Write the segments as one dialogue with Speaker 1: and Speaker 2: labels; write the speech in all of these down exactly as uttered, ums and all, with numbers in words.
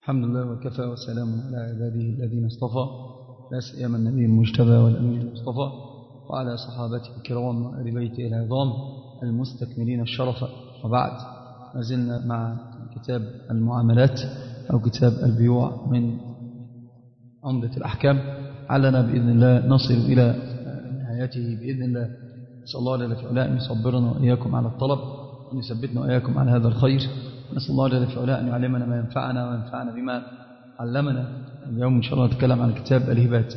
Speaker 1: الحمد لله وكفى وسلام على عباده الذين اصطفى، لا سيما النبي المجتبى والأمين المصطفى، وعلى صحابته الكرام وآل بيته العظام المستكملين الشرف. وبعد، ما زلنا مع كتاب المعاملات أو كتاب البيوع من عمدة الأحكام، علنا بإذن الله نصل إلى نهايته بإذن الله. نسأل الله جل وعلا أن يصبرنا وإياكم على الطلب، وأن يثبتنا وإياكم على هذا الخير. نسأل الله جل وعلا أن يعلمنا ما ينفعنا وينفعنا بما علمنا. اليوم إن شاء الله نتكلم عن كتاب الهبات.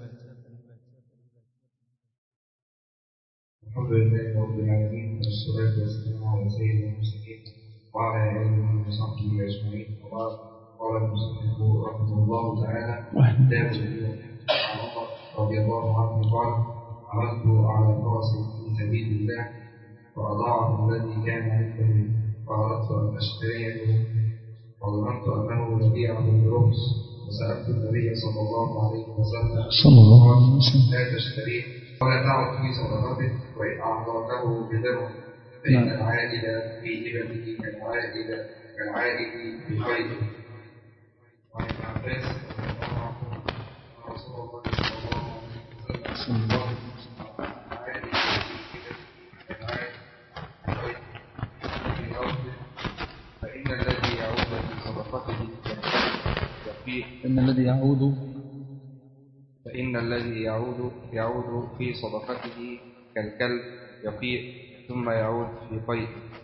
Speaker 2: الحمد لله رب العالمين، والصلاة والسلام على سيد المرسلين وعلى آله وصحبه أجمعين. وبعد، قال المصنف رحمه الله تعالى: كتاب البيوع. عن عمر رضي الله عنه قال: عرضت على فرس في سبيل الله فأضاعه الذي كان عنده، فأردت أن أشتريه وظننت أنه يبيعه برخص، وسألت النبي صلى الله عليه وسلم
Speaker 1: صلى الله عليه وسلم:
Speaker 2: لا تشتريه ولا تعد في صدقته، وإن أعطاته بدرهم فإن العائد في هبته كالعائد كالعائد في خيره. وعن ابن عباس رضي الله عنه أن رسول الله صلى الله عليه وسلم قال: العائد في هبته كالعائد في خيره. في أرضه فإن الذي يعود في صدقته يفيه
Speaker 1: إن الذي يعود
Speaker 2: فإن الذي يعود يعود في صدقته كالكلب يقيء ثم يعود في قيء.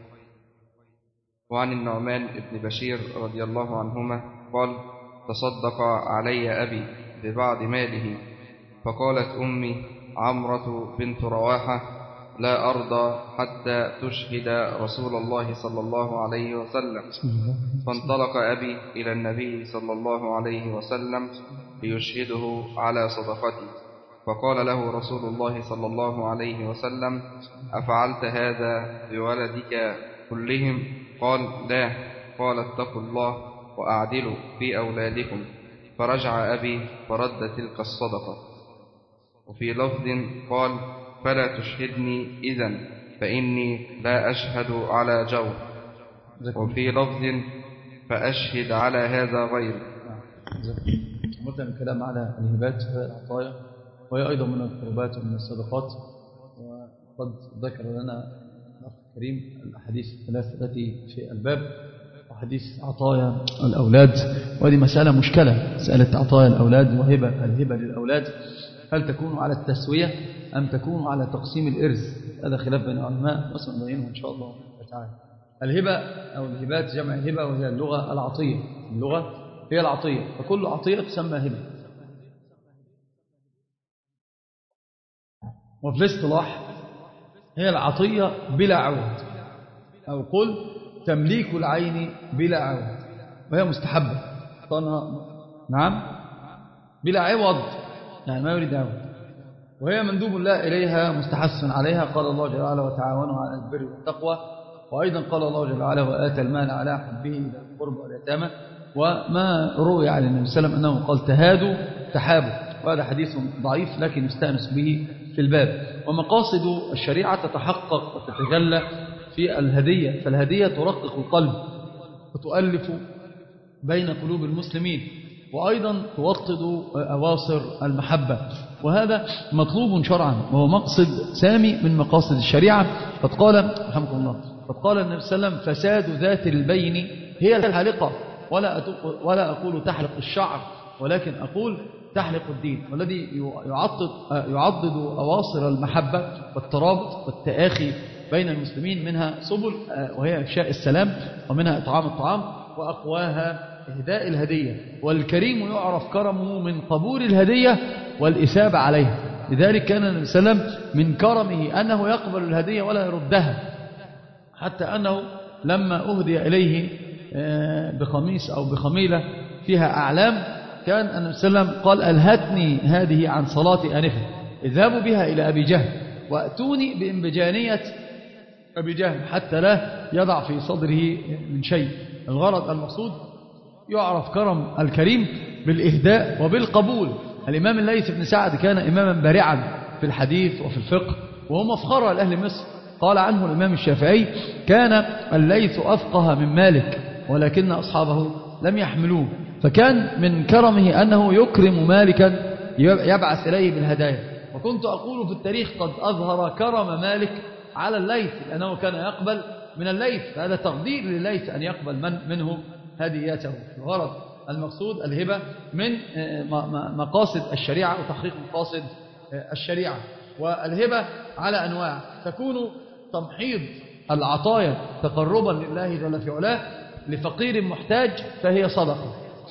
Speaker 2: وعن النعمان بن بشير رضي الله عنهما قال: تصدق علي أبي ببعض ماله، فقالت أمي عمرة بنت رواحة: لا أرضى حتى تشهد رسول الله صلى الله عليه وسلم. فانطلق أبي إلى النبي صلى الله عليه وسلم ليشهده على صدقتي، فقال له رسول الله صلى الله عليه وسلم: أفعلت هذا بولدك كلهم؟ قال: لا. قال: اتقوا الله وأعدلوا في أولادكم. فرجع أبي فرد تلك الصدقة. وفي لفظ قال: فلا تشهدني إذن فإني لا أشهد على جور. وفي لفظ: فأشهد على هذا غير.
Speaker 1: مثلا الكلام على الهبات والعطايا، وهي أيضا من القربات ومن الصدقات. وقد ذكر لنا الأخ الكريم الأحاديث الثلاث التي في الباب، وحديث عطايا الأولاد، وهذه مسألة مشكلة، مسألة عطايا الأولاد وهبة الهبة للأولاد، هل تكون على التسوية أم تكون على تقسيم الإرث؟ هذا خلاف بين العلماء، وسنبينه إن شاء الله تعالى. الهبة أو الهبات جمع هبة، وهي اللغة العطية، اللغة هي العطية، فكل عطية تسمى هبة. وفي الاصطلاح هي العطية بلا عوض، أو قل تمليك العين بلا عوض، وهي مستحبة. نعم، بلا عوض يعني ما يريد عوض، وهي مندوب الله إليها مستحسن عليها. قال الله جل وعلا: وتعاونوا على البر والتقوى. وأيضا قال الله جل وعلا: وآتى المال على حبه إلى القربى واليتامى. وما روي عن النبي صلى الله عليه وسلم أنه قال: تهادوا تحابوا، وهذا حديث ضعيف لكن يستأنس به في الباب. ومقاصد الشريعة تتحقق وتتجلى في الهدية، فالهدية ترقق القلب وتؤلف بين قلوب المسلمين، وأيضا توطد أواصر المحبة، وهذا مطلوب شرعا، وهو مقصد سامي من مقاصد الشريعة. قد قال رحمكم الله قد قال النبي صلى الله عليه وسلم: فساد ذات البين هي الحالقة، ولا ولا أقول تحلق الشعر، ولكن أقول تحلق الدين. والذي يعضد يعضد أواصر المحبة والترابط والتآخي بين المسلمين منها سبل، وهي إفشاء السلام، ومنها إطعام الطعام، وأقواها إهداء الهدية. والكريم يعرف كرمه من قبول الهدية والإثابة عليها. لذلك كان النبي صلى الله عليه وسلم من كرمه أنه يقبل الهدية ولا يردها، حتى أنه لما أهدي إليه بخميس أو بخميلة فيها أعلام، كان النبي صلى الله عليه وسلم قال: ألهتني هذه عن صلاة آنفة، اذهبوا بها إلى أبي جهل وأتوني بإنبجانية أبي جهل حتى لا يضع في صدره من شيء. الغرض المقصود يعرف كرم الكريم بالإهداء وبالقبول. الإمام الليث بن سعد كان إماما بارعا في الحديث وفي الفقه، وهو مفخرة لأهل مصر. قال عنه الإمام الشافعي: كان الليث أفقه من مالك، ولكن أصحابه لم يحملوه. فكان من كرمه أنه يكرم مالكا يبعث إليه بالهدايا. وكنت أقول في التاريخ قد أظهر كرم مالك على الليث لأنه كان يقبل من الليث، فهذا تقدير لليث أن يقبل من منه هديته. الغرض المقصود الهبة من مقاصد الشريعة وتحقيق مقاصد الشريعة. والهبة على أنواع، تكون تمحيض العطايا تقربا لله جل في علاه لفقير محتاج فهي صدقة.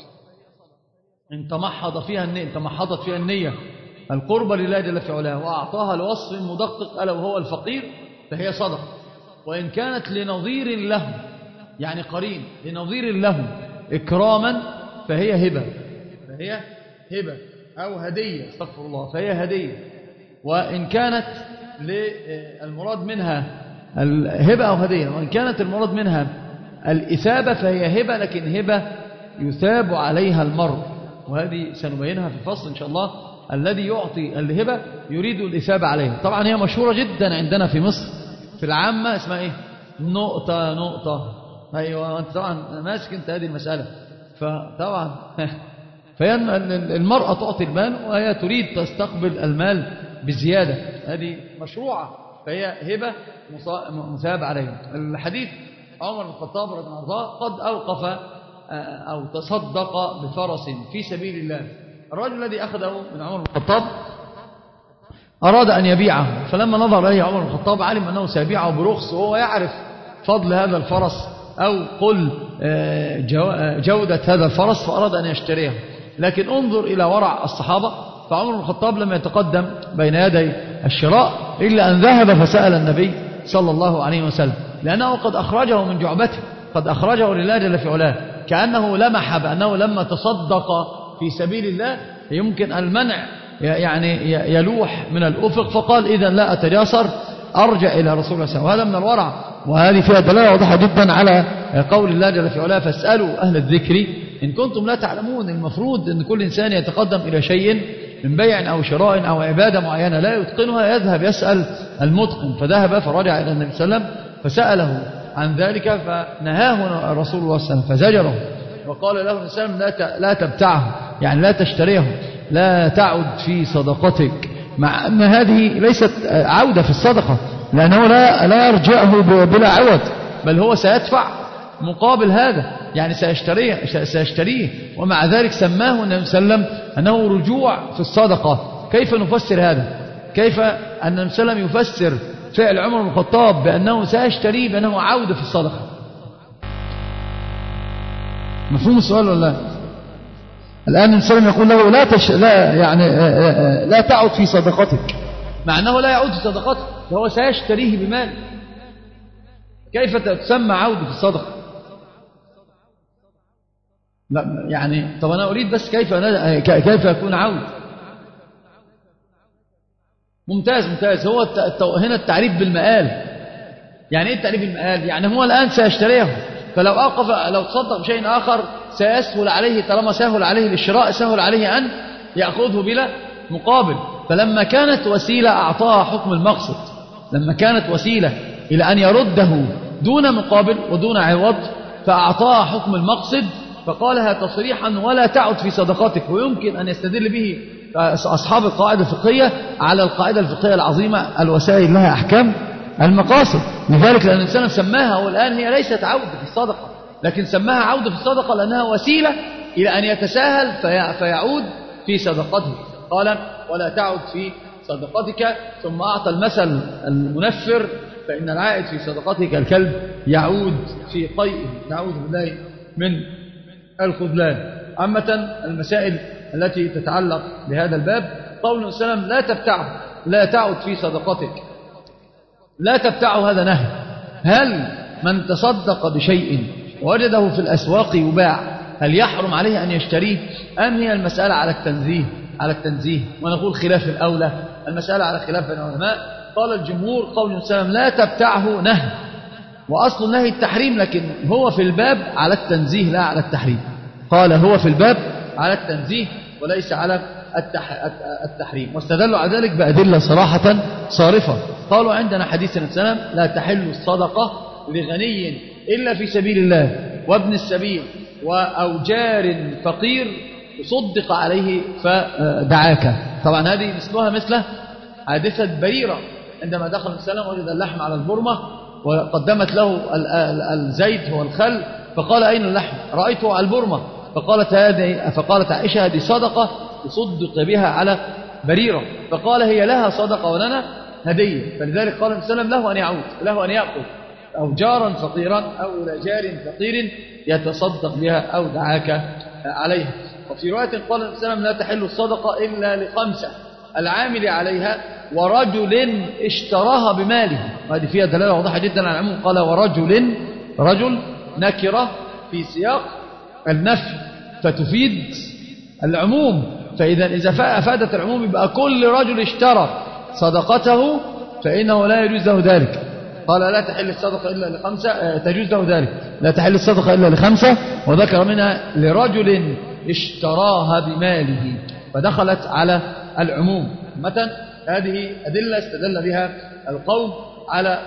Speaker 1: إن تمحض فيها النية، تمحضت فيها النية القربة لله جل في علاه وأعطاها لوصف مدقق ألا وهو الفقير فهي صدقة. وإن كانت لنظير له، يعني قرين لنظير له إكراما فهي هبة، فهي هبة أو هدية، استغفر الله، فهي هدية. وإن كانت للمراد منها الهبة أو هدية، وإن كانت المراد منها الإثابة فهي هبة، لكن هبة يثاب عليها المرء، وهذه سنبينها في فصل إن شاء الله. الذي يعطي الهبة يريد الإثابة عليها. طبعا هي مشهورة جدا عندنا في مصر في العامة، اسمها إيه؟ نقطة نقطة. أيوة، أنت طبعا ماسك أنت هذه المسألة. فطبعا فهي المرأة تعطي المال وهي تريد تستقبل المال بزيادة، هذه مشروعة، فهي هبة مثاب عليها. الحديث عمر بن الخطاب رضي الله عنه قد أوقف أو تصدق بفرس في سبيل الله. الرجل الذي أخذه من عمر بن الخطاب أراد أن يبيعه، فلما نظر إليه عمر بن الخطاب علم أنه سيبيعه برخص، وهو يعرف فضل هذا الفرس أو قل جودة هذا الفرس، فأراد أن يشتريه. لكن انظر إلى ورع الصحابة، فعمر بن الخطاب لم يتقدم بين يدي الشراء إلا أن ذهب فسأل النبي صلى الله عليه وسلم، لأنه قد أخرجه من جعبته، قد أخرجه لله جل في علاه، كأنه لمح بأنه لما تصدق في سبيل الله يمكن المنع يعني يلوح من الأفق، فقال إذا لا أتجاسر، أرجع إلى رسول الله صلى الله عليه وسلم. وهذا من الورع، وهذه فيها دلالة واضحة جدا على قول الله جل في علاه فاسألوا أهل الذكر إن كنتم لا تعلمون. المفروض أن كل إنسان يتقدم إلى شيء من بيع أو شراء أو عبادة معينة لا يتقنها يذهب يسأل المتقن، فذهب فرجع إلى النبي صلى الله عليه وسلم فسأله عن ذلك، فنهاه رسول الله صلى الله عليه وسلم فزجره وقال له النبي صلى الله عليه وسلم لا تبتعه، يعني لا تشتريه، لا تعد في صدقتك، مع أن هذه ليست عودة في الصدقة، لأنه لا لا يرجعه بلا عوض، بل هو سيدفع مقابل هذا، يعني سيشتريه سيشتريه ومع ذلك سماه النبي صلى الله عليه وسلم أنه رجوع في الصدقة. كيف نفسر هذا؟ كيف أن النبي صلى الله عليه وسلم يفسر فعل عمر بن الخطاب بأنه سيشتريه بأنه عودة في الصدقة؟ مفهوم السؤال ولا لا؟ الآن النبي صلى الله عليه وسلم يقول له لا تش... لا يعني لا تعد في صدقتك، مع أنه لا يعود في صدقته، فهو سيشتريه بمال. كيف تسمى عودة في الصدقة؟ لا يعني طب أنا أريد بس كيف كيف يكون عود؟ ممتاز ممتاز. هو هنا التعريف بالمآل. يعني إيه التعريف بالمآل؟ يعني هو الآن سيشتريه، فلو أوقف لو تصدق بشيء آخر سيسهل عليه، طالما سهل عليه للشراء سهل عليه أن يأخذه بلا مقابل. فلما كانت وسيلة أعطاها حكم المقصد، لما كانت وسيلة إلى أن يرده دون مقابل ودون عوض فأعطاها حكم المقصد، فقالها تصريحا ولا تعد في صدقاتك. ويمكن أن يستدل به أصحاب القاعدة الفقهية على القاعدة الفقهية العظيمة الوسائل لها أحكام المقاصد. لذلك لأن الإنسان سماها، والآن هي ليست عودة في الصدقة، لكن سماها عودة في الصدقة لأنها وسيلة إلى أن يتساهل فيعود في صدقته. قال ولا تعد في صدقتك، ثم أعطى المثل المنفر فإن العائد في صدقته كالكلب يعود في قيئه، نعوذ بالله من الخذلان. عامة المسائل التي تتعلق بهذا الباب قول السلام لا تبتعه، لا تعد في صدقتك، لا تبتعه هذا نهي. هل من تصدق بشيء وجده في الأسواق يباع هل يحرم عليه أن يشتريه، أم هي المسألة على التنزيه؟ على التنزيه، ونقول خلاف الأولى، المسألة على خلاف العلماء. قال الجمهور قول السلام لا تبتعه نهي، وأصل النهي التحريم، لكن هو في الباب على التنزيه لا على التحريم. قال هو في الباب على التنزيه وليس على التحريم، واستدلوا على ذلك بأدلة صراحة صارفة. قالوا عندنا حديث النبي صلى الله عليه وسلم لا تحل الصدقة لغني إلا في سبيل الله، وابن السبيل أو جار فقير تصدق عليه فدعاك. طبعا هذه مثلها مثل حادثة بريرة عندما دخل السلام وجد اللحم على البرمة وقدمت له الزيت هو الخل، فقال أين اللحم؟ رأيته على البرمة. فقالت, هذه فقالت عائشة هذه صدقة تصدق بها على بريرة. فقال هي لها صدقة ولنا هدية. فلذلك قال النبي صلى الله عليه وسلم له أن يعود، له أن يأخذ أو جارا فقيرا أو إلى جار فقير يتصدق بها أو دعاك عليها. وفي رواية قال النبي صلى الله عليه وسلم لا تحل الصدقة إلا لخمسة: العامل عليها، ورجل اشتراها بماله. وهذه فيها دلالة واضحة جدا على العموم. قال ورجل، رجل نكرة في سياق النفي فتفيد العموم، فإذا إذا أفادت العموم يبقى كل رجل اشترى صدقته فإنه لا يجوز له ذلك. قال لا تحل الصدقة إلا لخمسة، تجوز له ذلك، لا تحل الصدقة إلا لخمسة، وذكر منها لرجل اشتراها بماله، فدخلت على العموم. مثلا هذه أدلة استدل بها القوم على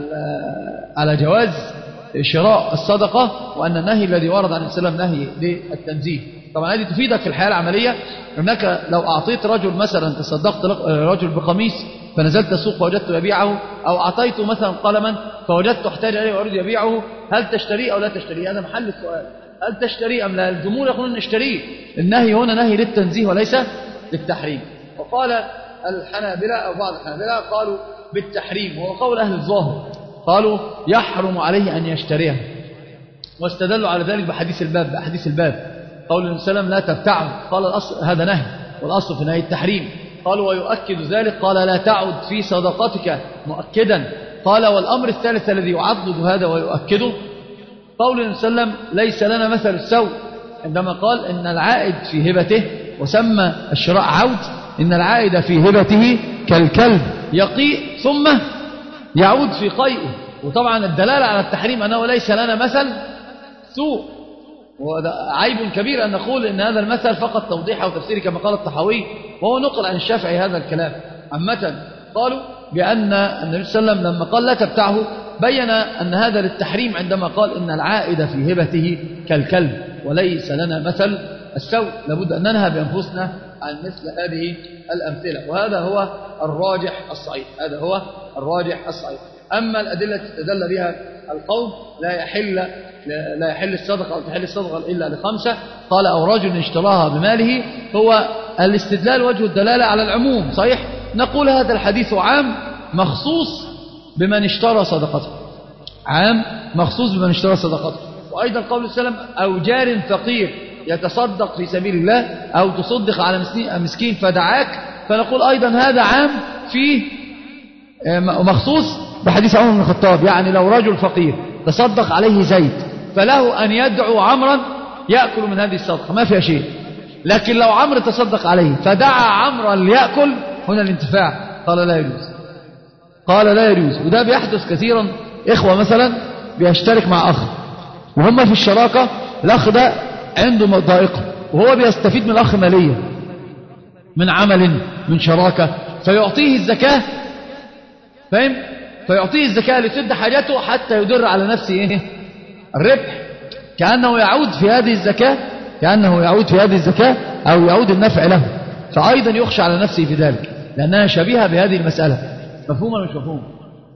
Speaker 1: على جواز شراء الصدقة، وأن النهي الذي ورد عن السلام نهي للتنزيه. طبعا هذه تفيدك في الحياة العملية، أنك لو أعطيت رجل مثلا تصدقت رجل بقميص فنزلت السوق فوجدت يبيعه، أو أعطيته مثلا قلما فوجدت احتاج عليه وأريد يبيعه، هل تشتريه أو لا تشتريه؟ هذا محل السؤال، هل تشتريه أم لا؟ الجمهور يقولون نشتريه. النهي هنا نهي للتنزيه وليس للتحريم. وقال الحنابلة أو بعض الحنابلة قالوا بالتحريم، وهو قول أهل الظاهر، قالوا يحرم عليه أن يشتريها، واستدلوا على ذلك بحديث الباب بحديث الباب قول النبي صلى الله عليه وسلم لا تبتعه، قال الأصل هذا نهي والأصل في نهي التحريم. قالوا ويؤكد ذلك قال لا تعد في صدقتك مؤكدا. قال والأمر الثالث الذي يعضد هذا ويؤكده قول النبي صلى الله عليه وسلم ليس لنا مثل السوء، عندما قال إن العائد في هبته، وسمى الشراء عود، إن العائد في هبته كالكلب يقيء ثم يعود في قيئه. وطبعا الدلالة على التحريم أنه ليس لنا مثل سوء، وهذا عيب كبير أن نقول إن هذا المثل فقط توضيح وتفسير كما قال الطحاوي، وهو نقل عن الشافعي هذا الكلام. عامة قالوا بأن النبي صلى الله عليه وسلم لما قال لا تبتعه بين أن هذا للتحريم، عندما قال إن العائد في هبته كالكلب وليس لنا مثل السوء. لابد أن ننهى بأنفسنا عن مثل هذه الأمثلة، وهذا هو الراجح الصحيح، هذا هو الراجح الصحيح. أما الأدلة تستدل بها القوم لا يحل لا يحل الصدقة أو تحل الصدقة إلا لخمسة، قال أو رجل اشتراها بماله، هو الاستدلال وجه الدلالة على العموم. صحيح نقول هذا الحديث عام مخصوص بمن اشترى صدقته، عام مخصوص بمن اشترى صدقته. وأيضا قول السلام أو جار فقير يتصدق في سبيل الله أو تصدق على مسكين فدعاك، فنقول أيضا هذا عام فيه مخصوص بحديث عمر بن الخطاب. يعني لو رجل فقير تصدق عليه زيت فله أن يدعو عمرا يأكل من هذه الصدقة، ما فيها شيء. لكن لو عمرو تصدق عليه فدعا عمرا ليأكل، هنا الانتفاع، قال لا يجوز، قال لا يجوز. وده بيحدث كثيرا. إخوة مثلا بيشترك مع أخ وهم في الشراكة، الأخ ده عنده ضائقة وهو بيستفيد من الأخ ماليا من عمل من شراكة، فيعطيه الزكاة، فاهم؟ فيعطيه الزكاة لتسد حاجته حتى يدر على نفسه إيه؟ الربح، كأنه يعود في هذه الزكاة، كأنه يعود في هذه الزكاة أو يعود النفع له، فأيضا يخشى على نفسه في ذلك لأنها شبيهة بهذه المسألة. مفهوم ولا مش مفهوم؟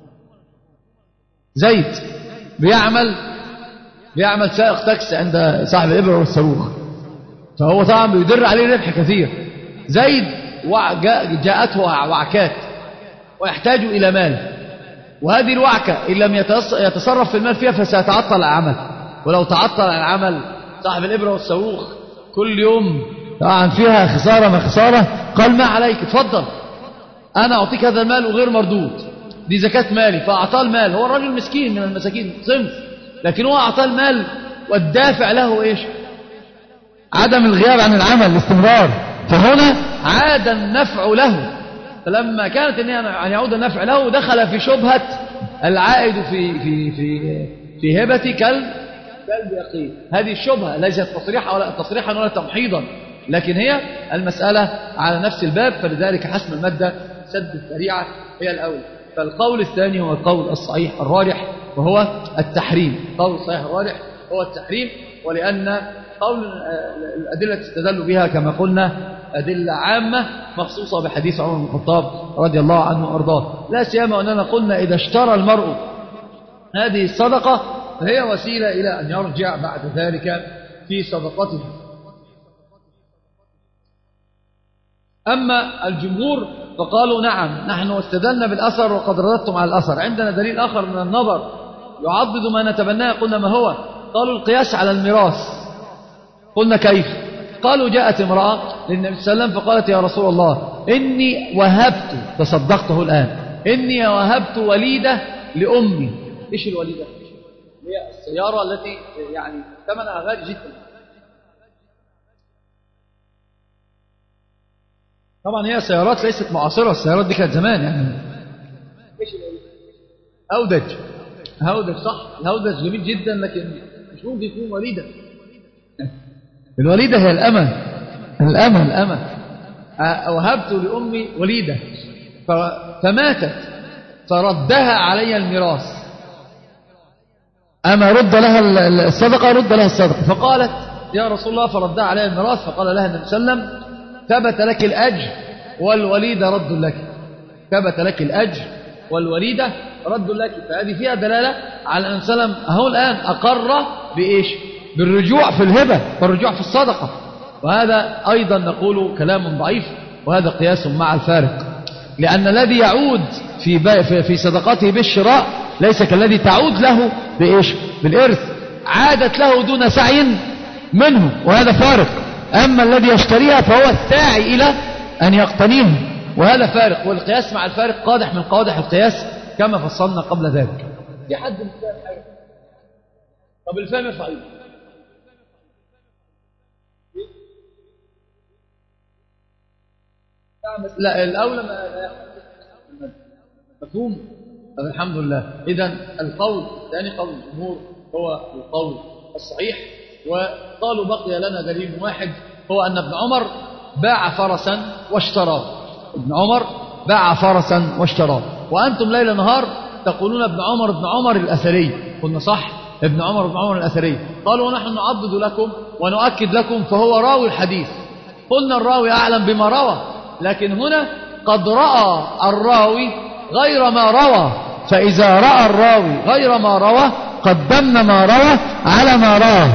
Speaker 1: زيد بيعمل بيعمل سائق تاكسي عند صاحب الإبرة والصاروخ، فهو طبعا بيدر عليه ربح كثير. زيد جاءته وعكات ويحتاج إلى مال، وهذه الوعكة إن لم يتصرف في المال فيها فسيتعطل العمل، ولو تعطل العمل صاحب الإبرة والصاروخ كل يوم طبعا فيها خسارة ما خسارة، قال ما عليك اتفضل أنا أعطيك هذا المال وغير مردود، دي زكاة مالي. فأعطاه المال، هو الرجل مسكين من المساكين صنف، لكن هو أعطاه المال والدافع له إيش؟ عدم الغياب عن العمل، الاستمرار، فهنا عاد النفع له. فلما كانت أن يعود النفع له دخل في شبهة العائد في في في في هبة كلب كلب يقين. هذه الشبهة ليست تصريحا ولا تصريحا ولا تمحيضا، لكن هي المسألة على نفس الباب، فلذلك حسم المادة سد الذريعة هي الأول. فالقول الثاني هو القول الصحيح الراجح وهو التحريم. القول الصحيح الراجح هو التحريم، ولأن قول الأدلة تستدل بها كما قلنا أدلة عامة مخصوصة بحديث عمر بن الخطاب رضي الله عنه وأرضاه، لا سيما أننا قلنا إذا اشترى المرء هذه الصدقة فهي وسيلة إلى أن يرجع بعد ذلك في صدقته. أما الجمهور فقالوا نعم نحن استدلنا بالأثر وقد رددتم على الأثر، عندنا دليل آخر من النظر يعضد ما نتبناه. قلنا ما هو؟ قالوا القياس على الميراث. قلنا كيف؟ قالوا جاءت امرأة للنبي صلى الله عليه وسلم فقالت يا رسول الله إني وهبت، تصدقته الآن، إني وهبت وليدة لأمي. إيش الوليدة؟ هي السيارة التي يعني ثمنها غالي جدا. طبعا هي سيارات ليست معاصرة، السيارات دي كانت زمان يعني. إيش الوليدة؟ هودج. هودج صح، الهودج جميل جدا لكن مش ممكن يكون وليدة. الوليدة هي الأمة، الأمة الأمة. وهبت لأمي وليدة فماتت فردها علي الميراث، أما رد لها الصدقة رد لها الصدقة. فقالت يا رسول الله فردها علي الميراث، فقال لها النبي صلى الله عليه وسلم ثبت لك الأجر والوليدة رد لك، ثبت لك الأجر والوليدة رد لك. فهذه فيها دلالة على أن سلم أهو الآن أقر بإيش؟ بالرجوع في الهبة والرجوع في الصدقة. وهذا أيضا نقول كلام ضعيف، وهذا قياس مع الفارق، لأن الذي يعود في في صدقته بالشراء ليس كالذي تعود له بإيش؟ بالإرث، عادت له دون سعي منه، وهذا فارق. أما الذي يشتريها فهو الساعي إلى أن يقتنيها، وهذا فارق. والقياس مع الفارق قادح من قوادح القياس كما فصلنا قبل ذلك. في حد مش فاهم حاجة؟ طب الفهم يرفع ايده. لا الأولى ما مفهوم. طب الحمد لله. إذن القول الثاني قول الجمهور هو القول الصحيح. وقالوا بقي لنا دليل واحد، هو أن ابن عمر باع فرسا واشتراه. ابن عمر باع فرسا واشتراه، وأنتم ليل نهار تقولون ابن عمر ابن عمر الأثري. قلنا صح، ابن عمر ابن عمر الأثري. قالوا ونحن نعضد لكم ونؤكد لكم فهو راوي الحديث. قلنا الراوي أعلم بما روى، لكن هنا قد رأى الراوي غير ما روى، فإذا رأى الراوي غير ما روى قدمنا ما روى على ما راه.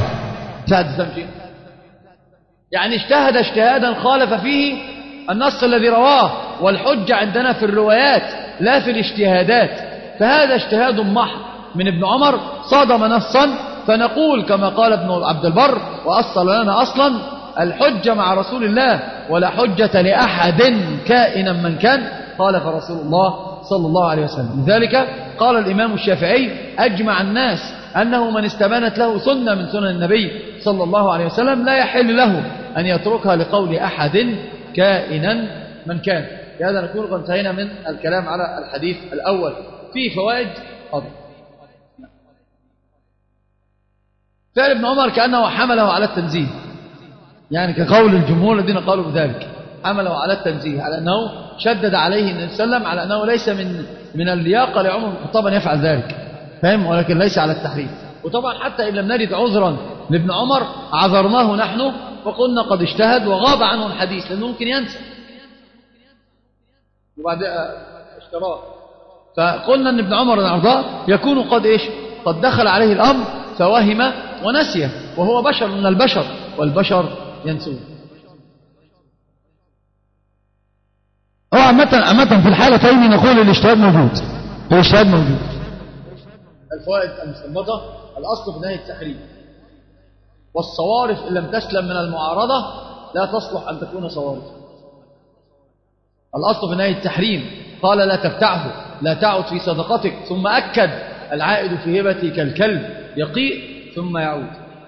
Speaker 1: يعني اجتهد اجتهادا خالف فيه النص الذي رواه، والحجة عندنا في الروايات لا في الاجتهادات. فهذا اجتهاد محض من ابن عمر صادم نصا، فنقول كما قال ابن عبد البر وأصل لنا أصلا الحجة مع رسول الله ولا حجة لأحد كائنا من كان خالف رسول الله صلى الله عليه وسلم. لذلك قال الإمام الشافعي أجمع الناس أنه من استبانت له سنة من سنن النبي صلى الله عليه وسلم لا يحل له أن يتركها لقول أحد كائنا من كان. بهذا نكون قد انتهينا من الكلام على الحديث الأول. فيه فوائد. حاضر. فعل ابن عمر كأنه حمله على التنزيه، يعني كقول الجمهور الذين قالوا بذلك، حمله على التنزيه، على أنه شدد عليه النبي صلى الله عليه وسلم على أنه ليس من من اللياقة لعمر بن الخطاب أن يفعل ذلك، فهم، ولكن ليس على التحريم. وطبعا حتى إن لم نجد عذرا لابن عمر عذرناه نحن وقلنا قد اجتهد وغاب عنه الحديث لأنه ممكن ينسى وبعد اشتراه. فقلنا أن ابن عمر الأرضاء يكون قد إيش قد دخل عليه الأمر فوهم ونسيه، وهو بشر من البشر والبشر ينسون.
Speaker 3: هو عامة عامة في الحالتين نقول الاجتهاد موجود، الاجتهاد موجود.
Speaker 1: الفوائد المستنبطة: الأصل في نهي التحريم، والصوارف إن لم تسلم من المعارضة لا تصلح أن تكون صوارف. الأصل في نهي التحريم قال لا تفتعه، لا تعد في صدقتك، ثم أكد العائد في هبتي كالكلب يقيء ثم يعود.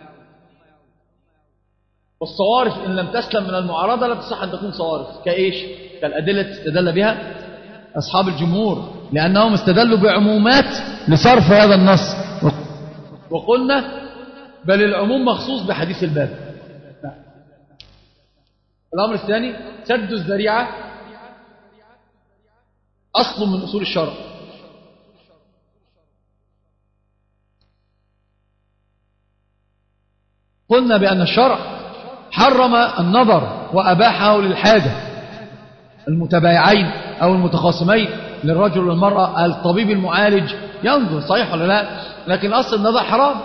Speaker 1: والصوارف إن لم تسلم من المعارضة لا تصح أن تكون صوارف. كإيش؟ كالأدلة استدل بها أصحاب الجمهور، لأنهم استدلوا بعمومات لصرف هذا النص، وقلنا بل العموم مخصوص بحديث الباب. الأمر الثاني: سد الذريعة أصل من أصول الشرع. قلنا بأن الشرع حرم النظر وأباحه للحاجة، المتبايعين أو المتخاصمين للرجل والمرأة، الطبيب المعالج ينظر، صحيح ولا لا؟ لكن أصل النظر حرام.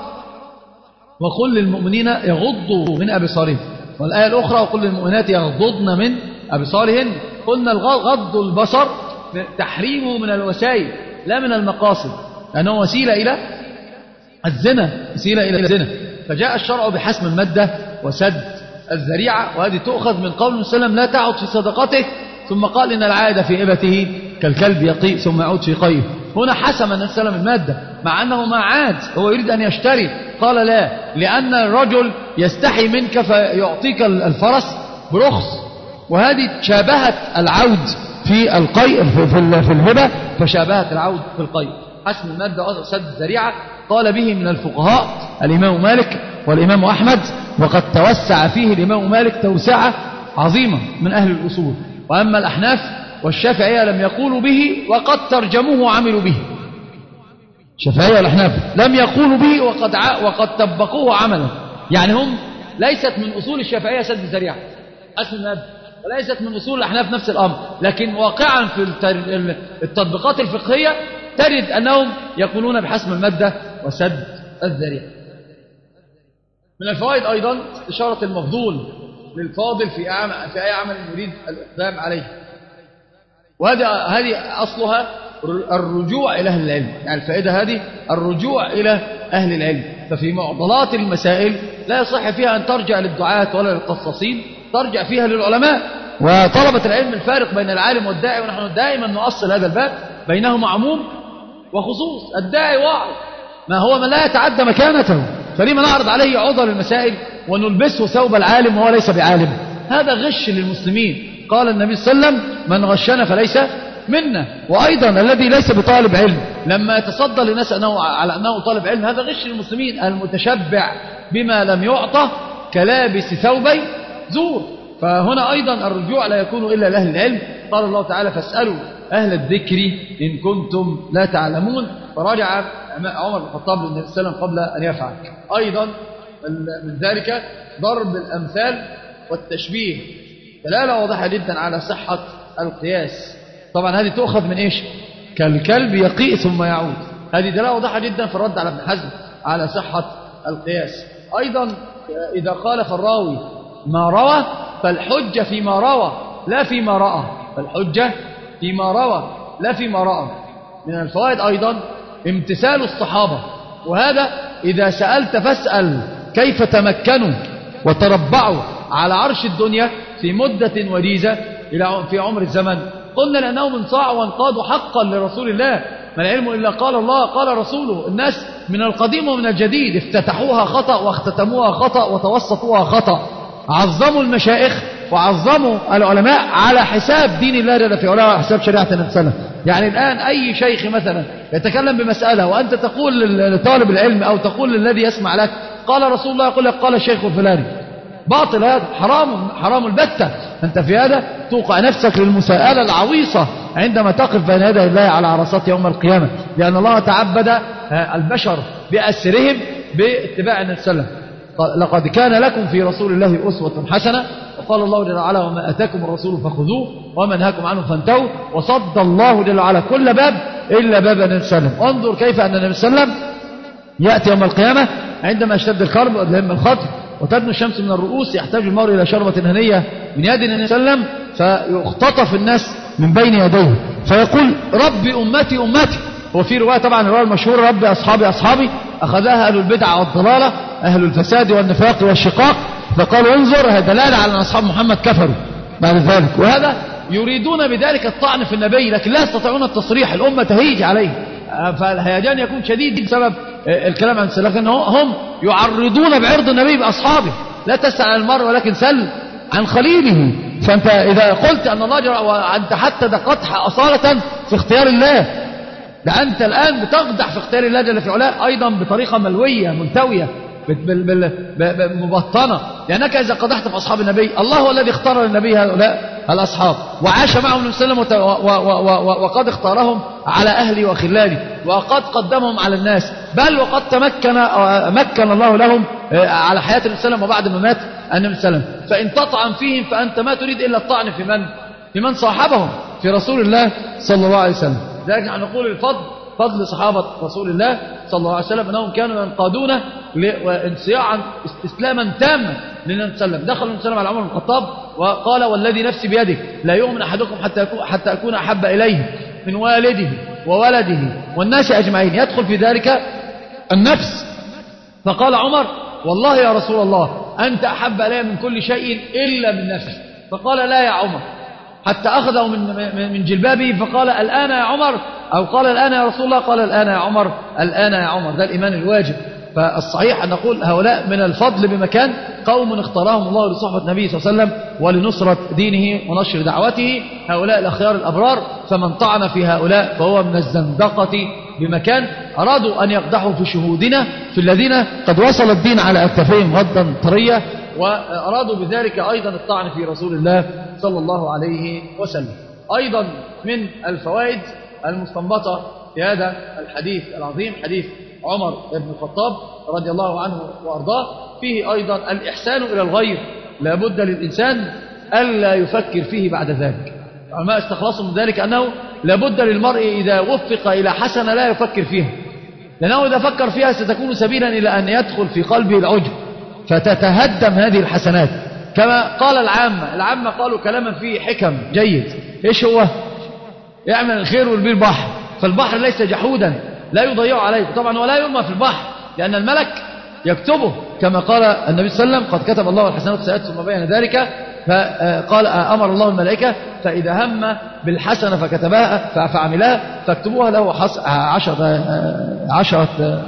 Speaker 1: وقل للمؤمنين يغضوا من أبصارهم، والآية الأخرى وقل للمؤمنات يغضضن من أبصارهن. قلنا غض البصر تحريمه من الوسائل لا من المقاصد، لأنه وسيلة إلى الزنا، وسيلة إلى الزنا. فجاء الشرع بحسم المادة وسد الذريعة، وهذه تؤخذ من قول وسلم لا تعد في صدقته، ثم قال إن العادة في إبته كالكلب يقيء ثم يعود في قيه. هنا حسم النبي صلى الله عليه وسلم المادة مع أنه ما عاد، هو يريد أن يشتري، قال لا، لأن الرجل يستحي منك فيعطيك الفرس برخص، وهذه شابهت العود في القيء في الهبة، فشابهت العود في القيء. حسم المادة وسد الذريعة قال به من الفقهاء الإمام مالك والإمام أحمد، وقد توسع فيه الإمام مالك توسعة عظيمة من أهل الأصول. وأما الأحناف والشافعية لم يقولوا به وقد ترجموه وعملوا به. الشافعية والأحناف لم يقولوا به وقد وقد طبقوه عملا، يعني هم ليست من أصول الشافعية سد الذريعة حسم المادة، وليست من أصول الأحناف نفس الأمر، لكن واقعا في التطبيقات الفقهية تجد أنهم يقولون بحسم المادة وسد الذريعة. من الفوائد أيضا إشارة المفضول للفاضل في في أي عمل يريد الإقدام عليه، وهذه هذه أصلها الرجوع إلى أهل العلم. يعني الفائدة هذه الرجوع إلى أهل العلم. ففي معضلات المسائل لا يصح فيها أن ترجع للدعاة ولا للقصاصين، ترجع فيها للعلماء وطلبة العلم. الفارق بين العالم والداعي، ونحن دائما نؤصل هذا الباب بينهما عموم وخصوص. الداعي واعظ ما هو من لا يتعدى مكانته، فلما نعرض عليه عضل المسائل ونلبسه ثوب العالم وهو ليس بعالم؟ هذا غش للمسلمين. قال النبي صلى الله عليه وسلم من غشنا فليس منا. وأيضا الذي ليس بطالب علم لما يتصدى للناس أنه على أنه طالب علم، هذا غش للمسلمين. المتشبع بما لم يعطى كلابس ثوبي زور. فهنا أيضا الرجوع لا يكون إلا لأهل العلم. قال الله تعالى فاسألوا أهل الذكر إن كنتم لا تعلمون. فرجع عمر بن الخطاب للنبي صلى الله عليه وسلم قبل أن يفعل. أيضا من ذلك ضرب الأمثال والتشبيه، دلالة واضحة جدا على صحة القياس. طبعا هذه تؤخذ من إيش؟ كالكلب يقيء ثم يعود. هذه دلالة واضحة جدا في الرد على ابن حزم على صحة القياس. أيضا إذا قال فالراوي ما روى فالحجة فيما روى لا فيما رأى، فالحجة فيما روى لا فيما رأى. من الفوائد أيضا امتثال الصحابة، وهذا إذا سألت فاسأل كيف تمكنوا وتربعوا على عرش الدنيا في مدة وجيزة في عمر الزمن. قلنا لأنهم انصاعوا وانقادوا حقا لرسول الله. ما العلم إلا قال الله قال رسوله. الناس من القديم ومن الجديد افتتحوها خطأ واختتموها خطأ وتوسطوها خطأ. عظموا المشايخ وعظموا العلماء على حساب دين الله جل في علاه، على حساب شريعة النبي صلى الله عليه وسلم. يعني الآن أي شيخ مثلا يتكلم بمسألة وأنت تقول لطالب العلم أو تقول للذي يسمع لك قال رسول الله، يقول لك قال الشيخ الفلاني، باطل، هذا حرام، حرام البتة. أنت في هذا توقع نفسك للمساءلة العويصة عندما تقف بين يدي الله على عرصات يوم القيامة، لأن الله تعبد البشر بأسرهم باتباع النبي صلى الله عليه وسلم. لقد كان لكم في رسول الله أسوة حسنة، وقال الله جل وعلا وما أتاكم الرسول فخذوه وما نهاكم عنه فانتهوا، وصد الله جل وعلا كل باب إلا باب النبي صلى الله عليه وسلم. انظر كيف أن النبي صلى الله عليه وسلم يأتي يوم القيامة عندما يشتد الكرب ويلم الخطر وتدنو الشمس من الرؤوس، يحتاج المرء إلى شربة هنية من يد النبي صلى الله عليه وسلم، فيختطف الناس من بين يديه فيقول ربي أمتي أمتي. وفي رواية طبعا الرواية المشهورة ربي أصحابي أصحابي، أخذها أهل البدع والضلالة، أهل الفساد والنفاق والشقاق، فقالوا انظر دلالة على أن أصحاب محمد كفروا بعد ذلك. وهذا يريدون بذلك الطعن في النبي، لكن لا يستطيعون التصريح، الأمة تهيج عليه، فالهيجان يكون شديد بسبب الكلام عن السلف. لكن هم يعرضون بعرض النبي بأصحابه. لا تسأل عن المرء ولكن سل عن خليله. فأنت إذا قلت أن الله جل وأنت حتى ده قدح أصالة في اختيار الله، ده أنت الآن بتقدح في اختيار الله جل في علاه أيضا بطريقة ملوية ملتوية مبطنة، لأنك إذا قدحت في أصحاب النبي، الله هو الذي اختار للنبي هؤلاء الأصحاب وعاش معهم النبي صلى الله عليه وسلم وقد اختارهم على أهلي وخلاني وقد قدمهم على الناس، بل وقد تمكن مكن الله لهم على حياة النبي صلى الله عليه وسلم وبعد ما مات النبي صلى الله عليه وسلم. فإن تطعن فيهم فأنت ما تريد إلا الطعن في من؟ في من صاحبهم في رسول الله صلى الله عليه وسلم. ذلك نحن نقول الفضل فضل صحابة رسول الله صلى الله عليه وسلم أنهم كانوا ينقادون وانصياعا استسلاما تاما للنبي صلى الله عليه وسلم. دخل النبي صلى الله عليه وسلم على عمر بن الخطاب وقال والذي نفسي بيده لا يؤمن أحدكم حتى يكون حتى أكون أحب إليه من والده وولده والناس أجمعين، يدخل في ذلك النفس. فقال عمر والله يا رسول الله أنت أحب إلي من كل شيء إلا من نفسي. فقال لا يا عمر، حتى أخذه من من جلبابه فقال الآن يا عمر، أو قال الآن يا رسول الله، قال الآن يا عمر، الآن يا عمر. ده الإيمان الواجب. فالصحيح أن نقول هؤلاء من الفضل بمكان قوم اختارهم الله لصحبة النبي صلى الله عليه وسلم ولنصرة دينه ونشر دعوته، هؤلاء الأخيار الأبرار. فمن طعن في هؤلاء فهو من الزندقة بمكان. أرادوا أن يقدحوا في شهودنا في الذين قد وصل الدين على أكتافهم غدا طرية، وأرادوا بذلك أيضا الطعن في رسول الله صلى الله عليه وسلم. أيضا من الفوائد المستنبطة في هذا الحديث العظيم حديث عمر بن الخطاب رضي الله عنه وأرضاه فيه أيضا الإحسان إلى الغير. لا بد للإنسان ألا يفكر فيه بعد ذلك. العلماء استخلصوا من ذلك أنه لا بد للمرء إذا وفق إلى حسنة لا يفكر فيها، لأنه إذا فكر فيها ستكون سبيلا إلى أن يدخل في قلبه العجب فتتهدم هذه الحسنات. كما قال العامة العامة قالوا كلاما فيه حكم جيد. إيش هو؟ يعمل الخير والبير بحر، فالبحر ليس جحودا لا يضيع عليه طبعا ولا يرمى في البحر، لأن الملك يكتبه كما قال النبي صلى الله عليه وسلم قد كتب الله الحسنات والسيئات ثم بين ذلك. فقال أمر الله الملائكة فإذا هم بالحسنة فكتبها فعملها فاكتبوها له عشرة عشرة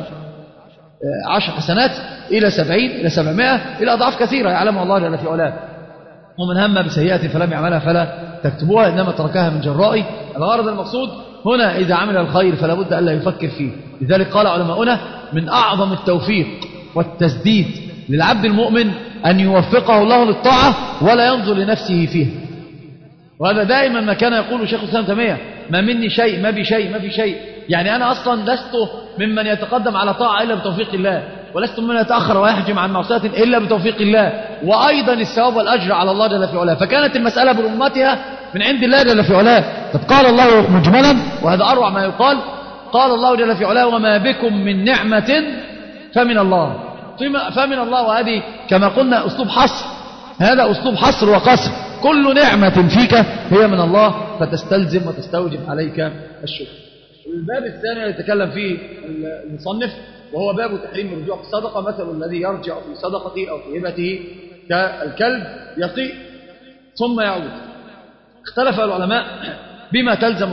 Speaker 1: عشر حسنات إلى سبعين إلى سبعمائة إلى أضعاف كثيرة يعلمها الله جل في علاه. ومن هم بسيئة فلم يعملها فلا تكتبوها إنما تركها من جرائي. الغرض المقصود هنا إذا عمل الخير فلا بد ألا يفكر فيه. لذلك قال علماؤنا من أعظم التوفيق والتسديد للعبد المؤمن أن يوفقه الله للطاعة ولا ينظر لنفسه فيه. وهذا دائما ما كان يقول شيخ الإسلام تيمية ما مني شيء ما بي شيء ما بي شيء. يعني أنا أصلا لست ممن يتقدم على طاعة إلا بتوفيق الله، ولست ممن يتأخر ويحجم عن معصية إلا بتوفيق الله، وأيضا الثواب والأجر على الله جل في علاه. فكانت المسألة برمتها من عند الله جل في علاه. قد قال الله مجملا وهذا أروع ما يقال، قال الله جل في علاه وما بكم من نعمة فمن الله فمن الله. وهذه كما قلنا أسلوب حصر، هذا أسلوب حصر وقصر. كل نعمة فيك هي من الله فتستلزم وتستوجب عليك الشكر. الباب الثاني يتكلم فيه المصنف وهو باب تحريم الرجوع في الصدقة. مثل الذي يرجع في صدقته أو في هبته كالكلب يقيء ثم يعود. اختلف العلماء بما تلزم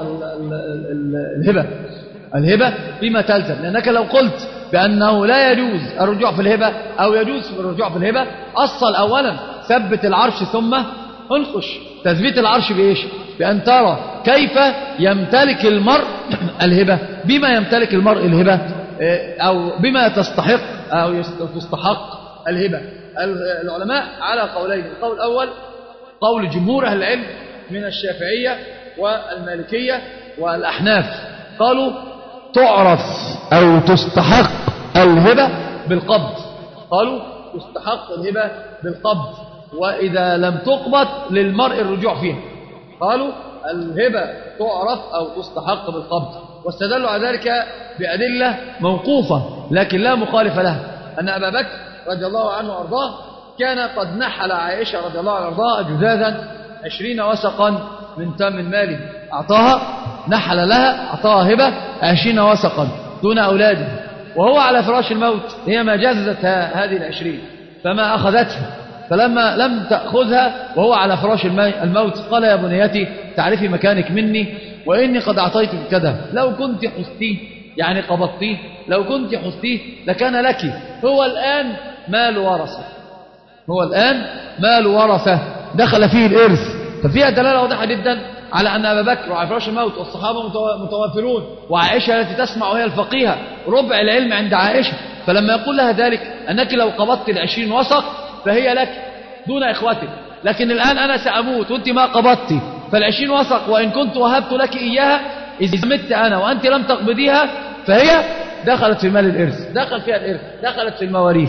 Speaker 1: الهبة الهبة بما تلزم، لأنك لو قلت بأنه لا يجوز الرجوع في الهبة أو يجوز الرجوع في الهبة أصل أولا ثبت العرش ثم انقش. تثبيت العرش بإيش؟ بأن ترى كيف يمتلك المرء الهبة، بما يمتلك المرء الهبة أو بما تستحق أو تستحق الهبة. العلماء على قولين. القول الأول قول جمهور أهل العلم من الشافعية والمالكية والأحناف، قالوا تعرف أو تستحق الهبة بالقبض. قالوا تستحق الهبة بالقبض، وإذا لم تقبض للمرء الرجوع فيها. قالوا الهبة تعرف أو تستحق بالقبض، واستدلوا على ذلك بأدلة موقوفة لكن لا مخالف لها. أن أبا بكر رضي الله عنه وأرضاه كان قد نحل عائشة رضي الله عنها وأرضاها جذاذا عشرين وسقا من تم ماله أعطاها، نحل لها أعطاها هبة عشرين وسقا دون أولاده، وهو على فراش الموت. هي ما جازت هذه العشرين فما أخذتها، فلما لم تأخذها وهو على فراش الموت قال يا بنيتي تعرفي مكانك مني وإني قد أعطيتك كذا، لو كنت حستيه يعني قبضتيه، لو كنت حستيه لكان لك. هو الآن مال ورثة، هو الآن مال ورثة دخل فيه الإرث. ففيها دلالة واضحة جدا على أن أبا بكر وعلى فراش الموت والصحابة متوافرون، وعائشة التي تسمع وهي الفقيهة ربع العلم عند عائشة. فلما يقول لها ذلك أنك لو قبضت العشرين وسق فهي لك دون إخوتك، لكن الآن أنا سأموت وأنت ما قبضتي، فالعشرين وسق وإن كنت وهبت لك إياها إذا مت أنا وأنت لم تقبضيها فهي دخلت في مال الإرث، دخل فيها الإرث، دخلت في المواريث.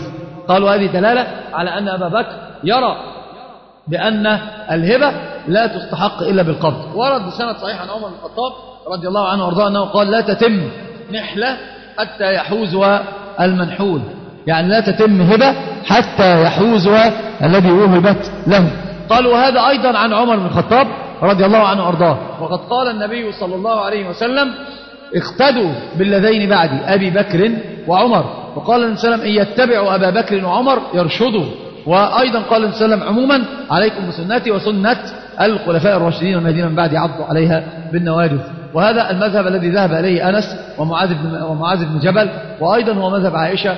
Speaker 1: قالوا هذه دلالة على أن أبا بكر يرى بأن الهبة لا تستحق إلا بالقبض. ورد بسند صحيح عن عمر بن الخطاب رضي الله عنه وارضاه أنه قال لا تتم نحلة حتى يحوزها المنحول، يعني لا تتم هبة حتى يحوزها الذي وهبت له. قالوا وهذا أيضا عن عمر بن الخطاب رضي الله عنه وارضاه. وقد قال النبي صلى الله عليه وسلم اقتدوا بالذين بعدي أبي بكر وعمر. وقال النبي صلى الله عليه وسلم إن يتبعوا أبا بكر وعمر يرشدوا. وأيضا قال النبي صلى الله عليه وسلم عموما عليكم بسنتي وسنة الخلفاء الراشدين والمهديين من بعد عضوا عليها بالنواجذ. وهذا المذهب الذي ذهب إليه أنس ومعاذ بن ومعاذ بن جبل، وأيضا هو مذهب عائشة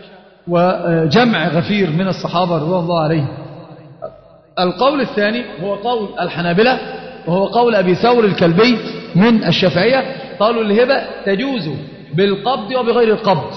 Speaker 1: وجمع غفير من الصحابة رضي الله عليهم. القول الثاني هو قول الحنابلة، وهو قول أبي ثور الكلبي من الشافعية. قالوا الهبة تجوز بالقبض وبغير القبض،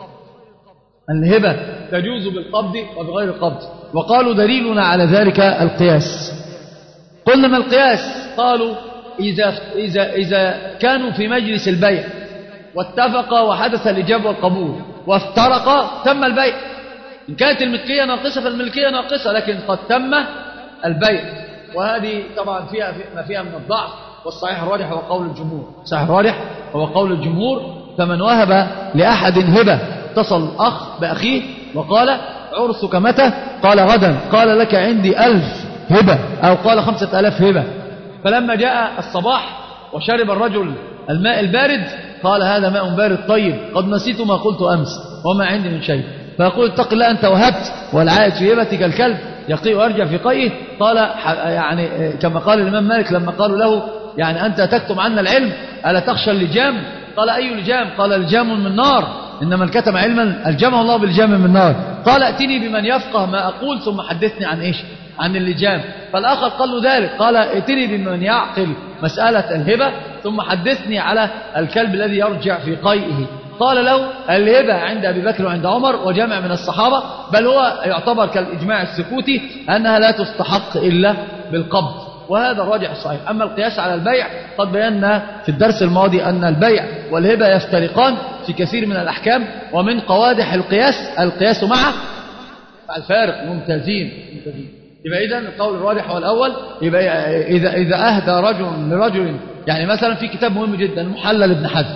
Speaker 1: الهبة تجوز بالقبض وبغير القبض. وقالوا دليلنا على ذلك القياس. قلنا ما القياس؟ قالوا إذا, إذا, إذا كانوا في مجلس البيع واتفقا وحدث الإجابة والقبول وافترقا تم البيع. إن كانت الملكية ناقصة فالملكية ناقصة، لكن قد تم البيع. وهذه طبعا فيها ما فيها من الضعف، والصحيح الراجح هو قول الجمهور. صحيح الراجح هو قول الجمهور. فمن وهب لأحد هبة اتصل أخ بأخيه وقال عرسك متى؟ قال غدا. قال لك عندي ألف هبة، أو قال خمسة ألاف هبة. فلما جاء الصباح وشرب الرجل الماء البارد قال هذا ماء بارد طيب، قد نسيت ما قلت أمس وما عندي من شيء. فيقول اتق الله أنت وهبت والعائد في هبتك الكلب يقي ويرجع في قيئه. قال يعني كما قال الإمام مالك لما قالوا له يعني أنت تكتم عنا العلم ألا تخشى اللجام؟ قال أي لجام؟ قال لجام من نار، إنما الكتم علما الجمه الله بالجام من نار. قال ائتني بمن يفقه ما أقول ثم حدثني عن إيش؟ عن اللجام. فالآخر قال له ذلك، قال ائتني بمن يعقل مسألة الهبة ثم حدثني على الكلب الذي يرجع في قيئه. قال له الهبة عند أبي بكر وعند عمر وجمع من الصحابة، بل هو يعتبر كالإجماع السكوتي أنها لا تستحق إلا بالقبض. وهذا الراجح الصحيح. أما القياس على البيع قد بينا في الدرس الماضي أن البيع والهبة يفترقان في كثير من الأحكام، ومن قوادح القياس القياس مع الفارق. ممتازين ممتازين. يبقى إذن القول الراجح هو الأول. يبقى إذا إذا أهدى رجل لرجل، يعني مثلا في كتاب مهم جدا محلل ابن حزم،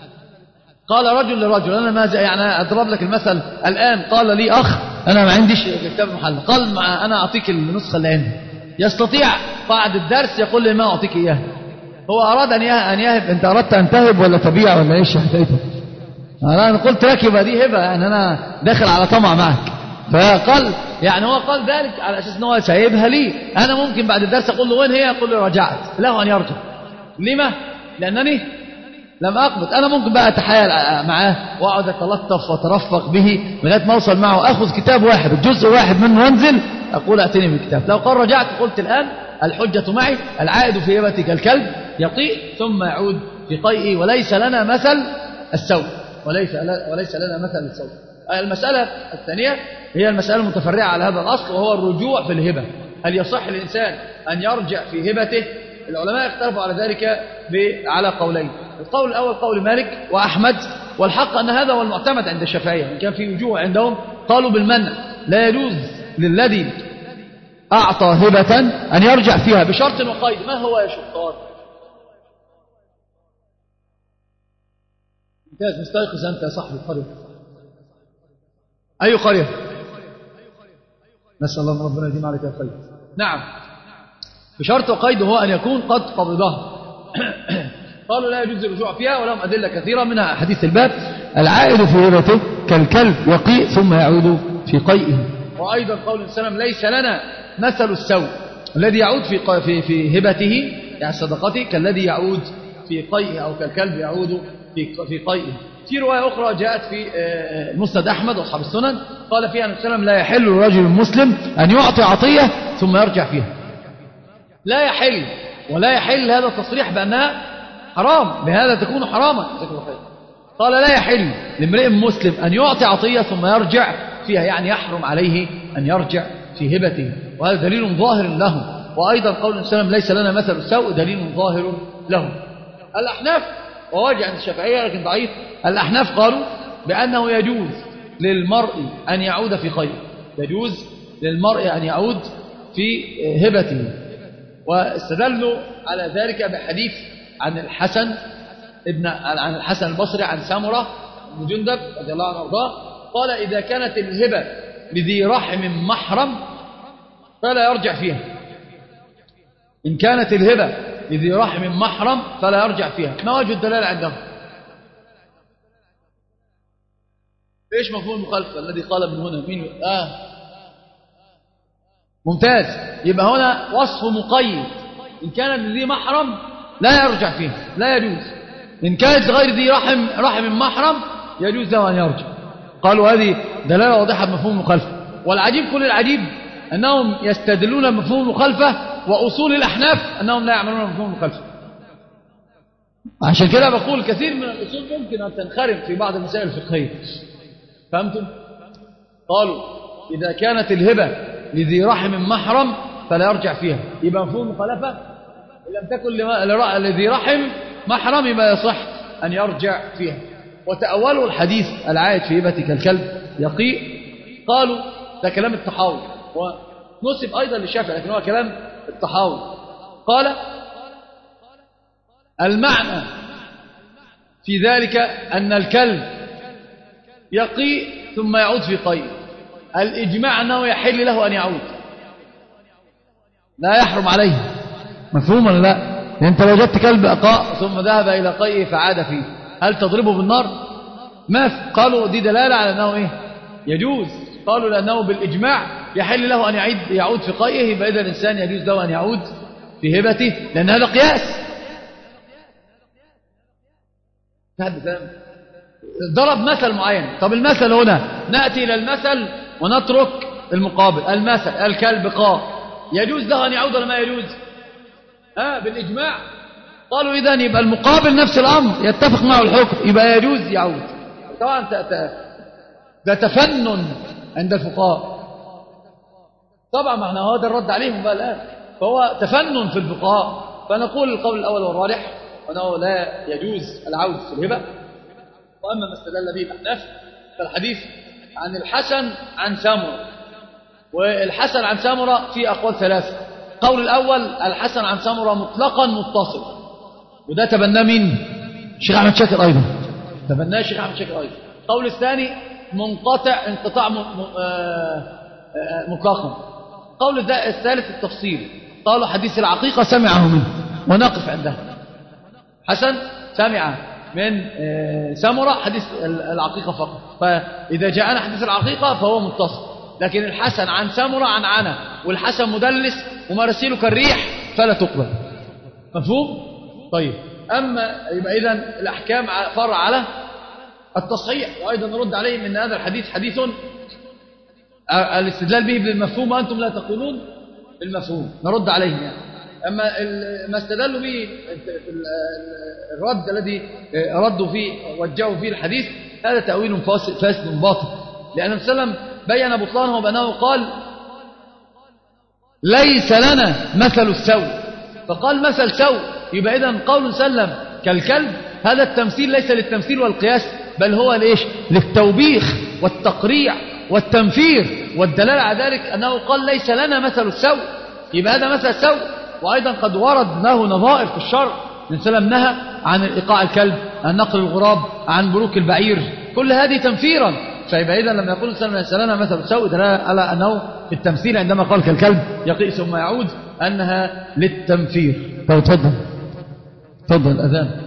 Speaker 1: قال رجل لرجل أنا ماذا يعني أضرب لك المثل الآن، قال لي أخ أنا ما عنديش كتاب محلل، قال مع أنا أعطيك النسخة اللي عندي، يستطيع بعد الدرس يقول لي ما أعطيك إياه. هو أراد أن أن يهب. أنت أردت أن تهب ولا تبيع ولا إيش حكايتك؟ أنا قلت لك يبقى دي هبة، يعني أنا داخل على طمع معك. فقال يعني هو قال ذلك على أساس أنه سايبها لي. أنا ممكن بعد الدرس أقول له وين هي؟ يقول له رجعت، له أن يرجع. لما؟ لأنني لم أقبض. أنا ممكن بقى أتحايل معاه وأقعد أتلطف وأترفق به لغاية ما أوصل معه أخذ كتاب واحد جزء واحد منه وانزل أقول أعطيني من الكتاب. لو قال رجعت قلت الآن الحجة معي، العائد في هبتك الكلب يطيء ثم يعود في قيئه، وليس لنا مثل السوء، وليس وليس لنا مثل السوء. المسألة الثانية هي المسألة المتفرعة على هذا الأصل، وهو الرجوع في الهبة. هل يصح الإنسان أن يرجع في هبته؟ العلماء اختلفوا على ذلك على قولين. القول الأول قول مالك وأحمد، والحق أن هذا هو المعتمد عند الشافعية. إن كان في وجوه عندهم قالوا بالمنع، لا يجوز للذي أعطى هبة أن يرجع فيها بشرط وقيد. ما هو يا شطار؟ ممتاز، مستيقظ أنت يا صاحب القرية. أي قرية؟ نسأل الله ربنا يديم عليك الخير. نعم، بشرط وقيد هو أن يكون قد قبضها. قالوا لا يجوز الرجوع فيها، ولهم أدلة كثيرة منها حديث الباب العائد في هبته كالكلب يقيء ثم يعود في قيئه. وأيضا قول السلام ليس لنا مثل السوء الذي يعود في في في هبته يعني صدقته كالذي يعود في قيئه، أو كالكلب يعود في في قيئه. في رواية أخرى جاءت في مسند أحمد وأصحاب السنن قال فيها أن السلام لا يحل لرجل مسلم أن يعطي عطية ثم يرجع فيها. لا يحل، ولا يحل هذا التصريح بأنها حرام، بهذا تكون حراما. قال لا يحل لامرئ مسلم أن يعطي عطية ثم يرجع فيها، يعني يحرم عليه أن يرجع في هبته، وهذا دليل ظاهر له. وأيضا قول السلام ليس لنا مثل السوء دليل ظاهر له. الأحناف وواجه عند الشافعية لكن ضعيف، الأحناف قالوا بأنه يجوز للمرء أن يعود في خير، يجوز للمرء أن يعود في هبته. واستدلوا على ذلك بحديث عن الحسن ابن عن الحسن البصري عن سمرة بن جندب رضي الله عنه وارضاه قال: إذا كانت الهبة لذي رحم محرم فلا يرجع فيها. إن كانت الهبة لذي رحم محرم فلا يرجع فيها. ما وجه الدلالة عندهم؟ ايش مفهوم المخالفة الذي قال ابن هنا؟ مين؟ آه ممتاز. يبقى هنا وصف مقيد. إن كانت لذي محرم لا يرجع فيها، لا يجوز. إن كانت غير ذي رحم رحم محرم يجوز له أن يرجع. قالوا هذه دلالة واضحة بمفهوم المخالفة. والعجيب كل العجيب أنهم يستدلون بمفهوم المخالفة وأصول الأحناف أنهم لا يعملون بمفهوم المخالفة. عشان كده بقول كثير من الأصول ممكن أن تنخرم في بعض المسائل الفقهية. فهمتم؟ قالوا إذا كانت الهبة لذي رحم محرم فلا يرجع فيها، يبقى مفهوم المخالفة إن لم تكن لذي رحم محرم يبقى يصح أن يرجع فيها. وتأولوا الحديث العائد في هبة كالكلب يقيء، قالوا ده كلام الطحاوي ونسب أيضا للشافعي لكن هو كلام الطحاوي. قال: المعنى في ذلك أن الكلب يقيء ثم يعود في قيء. الإجماع أنه يحل له أن يعود، لا يحرم عليه. مفهوم ولا لا؟ أنت لو وجدت كلب أقاء ثم ذهب إلى قيء فعاد فيه، هل تضربه بالنار؟ ما في. قالوا دي دلالة على أنه إيه؟ يجوز. قالوا لأنه بالإجماع يحل له أن يعيد يعود في قيئه، يبقى إذا الإنسان يجوز له أن يعود في هبته لأن هذا قياس. ضرب مثل معين. طب المثل هنا نأتي إلى المثل ونترك المقابل. المثل الكلب قاء يجوز له أن يعود ولا ما يجوز؟ آه بالإجماع. قالوا إذن يبقى المقابل نفس الأمر يتفق معه الحكم، يبقى يجوز يعود. طبعا ده تفنن عند الفقهاء. طبعا ما احنا هذا الرد عليهم بقى الآن، فهو تفنن في الفقهاء. فنقول القول الأول والراجح أنه لا يجوز العود في الهبة. وأما ما استدل به الأحناف فالحديث عن الحسن عن سمرة، والحسن عن سمرة في أقوال ثلاثة. قول الأول الحسن عن سمرة مطلقا متصل، وده تبناه مين؟ الشيخ أحمد شاكر أيضا، تبناه الشيخ أحمد شاكر أيضا. قول الثاني منقطع انقطاع مطلقا. قول الثالث التفصيل، قالوا حديث العقيقة سمعه منه ونقف عندها. حسن سمع من سمرة حديث العقيقة فقط، فإذا جاءنا حديث العقيقة فهو متصل. لكن الحسن عن سمرة عن عنا، والحسن مدلس ومراسيله كالريح فلا تقبل. مفهوم؟ طيب. أما يبقى إذن الأحكام فرع على التصحيح. وأيضا نرد عليهم أن هذا الحديث حديث الاستدلال به بالمفهوم وأنتم لا تقولون بالمفهوم، نرد عليهم يعني. أما ما استدلوا به الرد الذي ردوا فيه وجهوا فيه الحديث هذا تأويل فاسد باطل، لأن النبي صلى الله عليه وسلم بين بطلانه بأنه قال ليس لنا مثل السوء، فقال مثل سوء. يبقى إذن قول سلم كالكلب هذا التمثيل ليس للتمثيل والقياس، بل هو ليش؟ للتوبيخ والتقريع والتنفير. والدلالة على ذلك أنه قال ليس لنا مثل السوء، يبقى هذا مثل سوء. وأيضا قد ورد له نظائر في الشرع. النبي صلى الله عليه وسلم نهى عن إيقاع الكلب، عن نقل الغراب، عن بروك البعير، كل هذه تنفيرا. فيبقى إذا لما يقول النبي ليس لنا مثل السوء دلالة على أنه في التمثيل عندما قال كالكلب يقيء ثم يعود أنها للتنفير. طيب تفضل تفضل الأذان.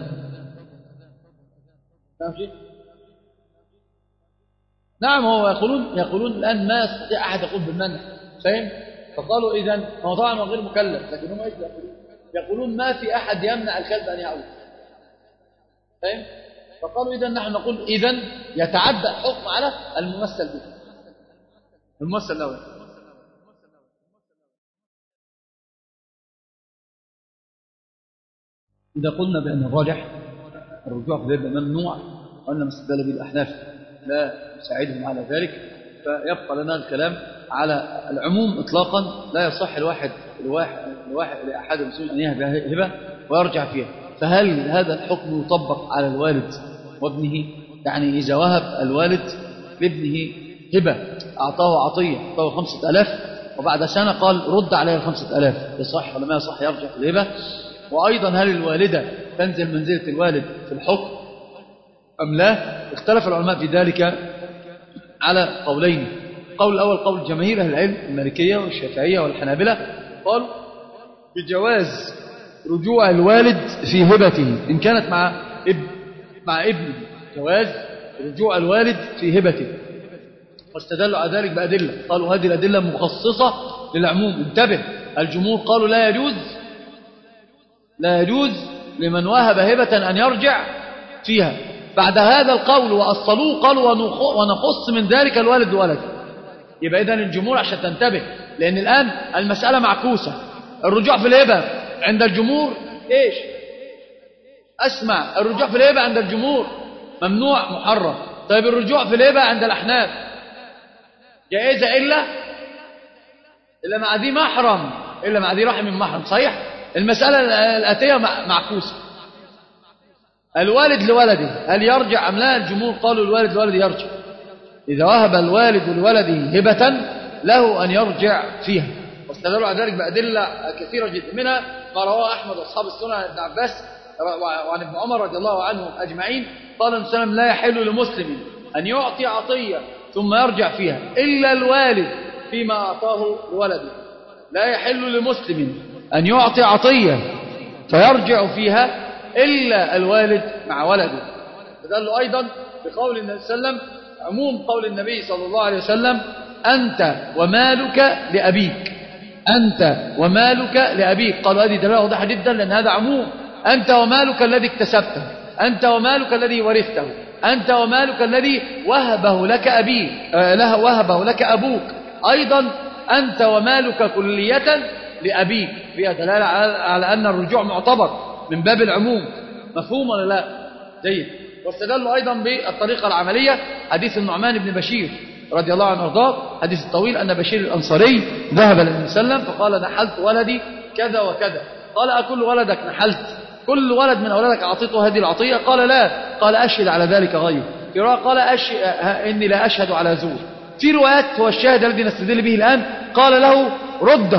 Speaker 1: نعم هو يقولون يقولون الآن ما يستطيع أحد يقول بالمنع، فاهم؟ فقالوا إذن هو طبعا غير مكلف، لكن هم ايش يقولون؟ يقولون ما في أحد يمنع الكلب أن يعود، فاهم؟ فقالوا إذن نحن نقول إذن يتعدى الحكم على الممثل به، الممثل له. إذا قلنا بأن الراجح الرجوع في ذلك ممنوع وأن ما استدل به الأحناف لا يساعدهم على ذلك، فيبقى لنا الكلام على العموم إطلاقا. لا يصح الواحد الواحد الواحد لأحد المسلمين أن يهب هبة ويرجع فيها. فهل هذا الحكم يطبق على الوالد وابنه؟ يعني إذا وهب الوالد لابنه هبة، أعطاه عطية، أعطاه خمسة ألاف، وبعد سنة قال رد عليه الخمسة ألاف، يصح ولا ما يصح؟ يرجع في الهبة. وأيضا هل الوالدة تنزل منزلة الوالد في الحكم أم لا؟ اختلف العلماء في ذلك على قولين. القول الأول قول جماهير أهل العلم المالكية والشافعية والحنابلة، قالوا بجواز رجوع الوالد في هبته إن كانت مع ابن مع ابنه، جواز رجوع الوالد في هبته، واستدلوا على ذلك بأدلة، قالوا هذه الأدلة مخصصة للعموم. انتبه، الجمهور قالوا لا يجوز لا يجوز لمن وهب هبة أن يرجع فيها. بعد هذا القول وأصلوه قالوا ونخص من ذلك الوالد وولده. يبقى إذن الجمهور عشان تنتبه، لأن الآن المسألة معكوسة. الرجوع في الهبة عند الجمهور إيش؟ أسمع، الرجوع في الهبة عند الجمهور ممنوع محرم. طيب الرجوع في الهبة عند الأحناف جائزة إلا إلا مع ذي محرم، إلا مع ذي رحم محرم. صحيح؟ المسألة الآتية معكوسة. الوالد لولده هل يرجع أم لا؟ الجمهور قالوا الوالد لولده يرجع. إذا وهب الوالد لولده هبة له أن يرجع فيها، واستدلوا على ذلك بأدلة كثيرة جدا، منها ما رواه أحمد وأصحاب السنن عن ابن عباس وعن ابن عمر رضي الله عنهم أجمعين، قال النبي صلى الله عليه وسلم لا يحل لمسلم أن يعطي عطية ثم يرجع فيها إلا الوالد فيما أعطاه لولده. لا يحل لمسلم أن يعطي عطية فيرجع فيها إلا الوالد مع ولده. فدلوا أيضا بقول النبي صلى الله عليه وسلم، عموم قول النبي صلى الله عليه وسلم أنت ومالك لأبيك، أنت ومالك لأبيك. قالوا هذه دلالة واضحة جدا، لأن هذا عموم. أنت ومالك الذي اكتسبته، أنت ومالك الذي ورثته، أنت ومالك الذي وهبه لك أبيك آه له وهبه لك أبوك، أيضا أنت ومالك كلية لأبيك. فيها دلالة على أن الرجوع معتبر من باب العموم. مفهوم ولا لا؟ جيد. واستدلوا أيضا بالطريقة العملية، حديث النعمان بن بشير رضي الله عنه وارضاه، حديث الطويل، أن بشير الأنصاري ذهب للنبي صلى الله عليه وسلم فقال نحلت ولدي كذا وكذا. قال أكل ولدك نحلت؟ كل ولد من أولادك أعطيته هذه العطية؟ قال لا. قال أشهد على ذلك غير. في رواية قال أش... إني لا أشهد على زور. في روايات هو الشاهد الذي نستدل به الآن، قال له رده،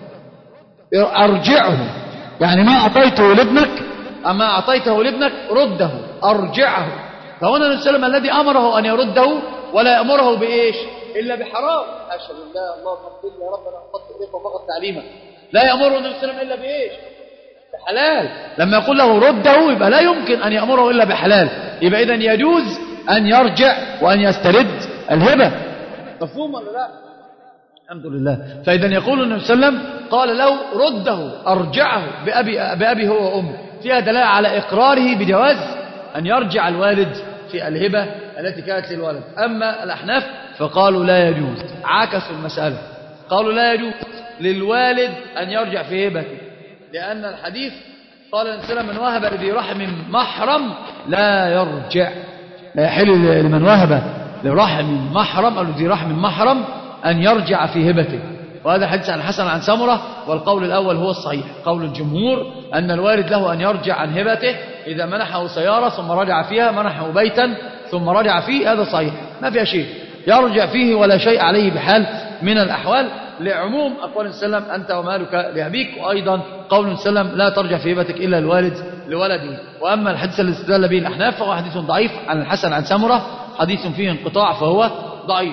Speaker 1: أرجعه، يعني ما أعطيته لابنك أما أعطيته لابنك رده، أرجعه. فهنا النبي صلى الله عليه وسلم الذي أمره أن يرده ولا يأمره بإيش إلا بحرام. أشهد الله اللهم اغفر لي يا رب أنا أخطأت إليك وفقط تعليمك. لا يأمره النبي صلى الله عليه وسلم إلا بإيش؟ بحلال. لما يقول له رده يبقى لا يمكن أن يأمره إلا بحلال. يبقى إذن يجوز أن يرجع وأن يسترد الهبة. مفهوم ولا لا؟ الحمد لله. فإذا يقول النبي صلى الله عليه وسلم قال له رده، أرجعه بأبي, بأبي هو وأمه. فيها دلالة على إقراره بجواز أن يرجع الوالد في الهبة التي كانت للولد. أما الأحناف فقالوا لا يجوز، عكسوا المسألة، قالوا لا يجوز للوالد أن يرجع في هبته، لأن الحديث قال النبي صلى الله عليه وسلم من وهب لذي رحم محرم لا يرجع. لا يحل لمن وهب لرحم محرم أو لذي رحم محرم أن يرجع في هبته. وهذا حديث عن الحسن عن سمرة، والقول الأول هو الصحيح. قول الجمهور أن الوالد له أن يرجع عن هبته إذا منحه سيارة ثم رجع فيها، منحه بيتا ثم رجع فيه، هذا صحيح ما فيها شيء، يرجع فيه ولا شيء عليه بحال من الأحوال، لعموم أقوال النبي صلى الله عليه وسلم أنت ومالك لأبيك. وأيضا قول النبي صلى الله عليه وسلم لا ترجع في هبتك إلا الوالد لولده. وأما الحديث الذي استدل به الأحناف فهو حديث ضعيف عن الحسن عن سمرة، حديث فيه انقطاع فهو ضعيف،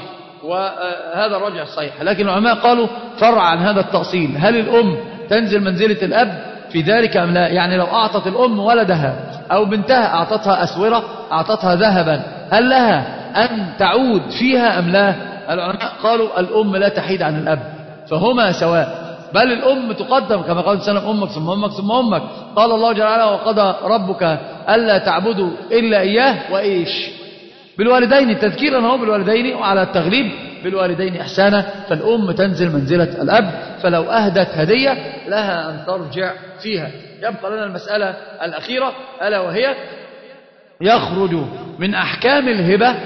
Speaker 1: وهذا الرجع الصحيح. لكن العلماء قالوا فرع عن هذا التأصيل، هل الأم تنزل منزلة الأب في ذلك أم لا؟ يعني لو أعطت الأم ولدها أو بنتها أعطتها أسورة، أعطتها ذهبا، هل لها أن تعود فيها أم لا؟ العلماء قالوا الأم لا تحيد عن الأب، فهما سواء، بل الأم تقدم كما قال سلام أمك ثم أمك ثم أمك. قال الله جل وعلا وقضى ربك ألا تعبدوا إلا إياه وإيش بالوالدين، التذكير أنه بالوالدين وعلى التغليب بالوالدين إحسانا. فالأم تنزل منزلة الأب، فلو أهدت هدية لها أن ترجع فيها. يبقى لنا المسألة الأخيرة ألا وهي يخرج من أحكام الهبة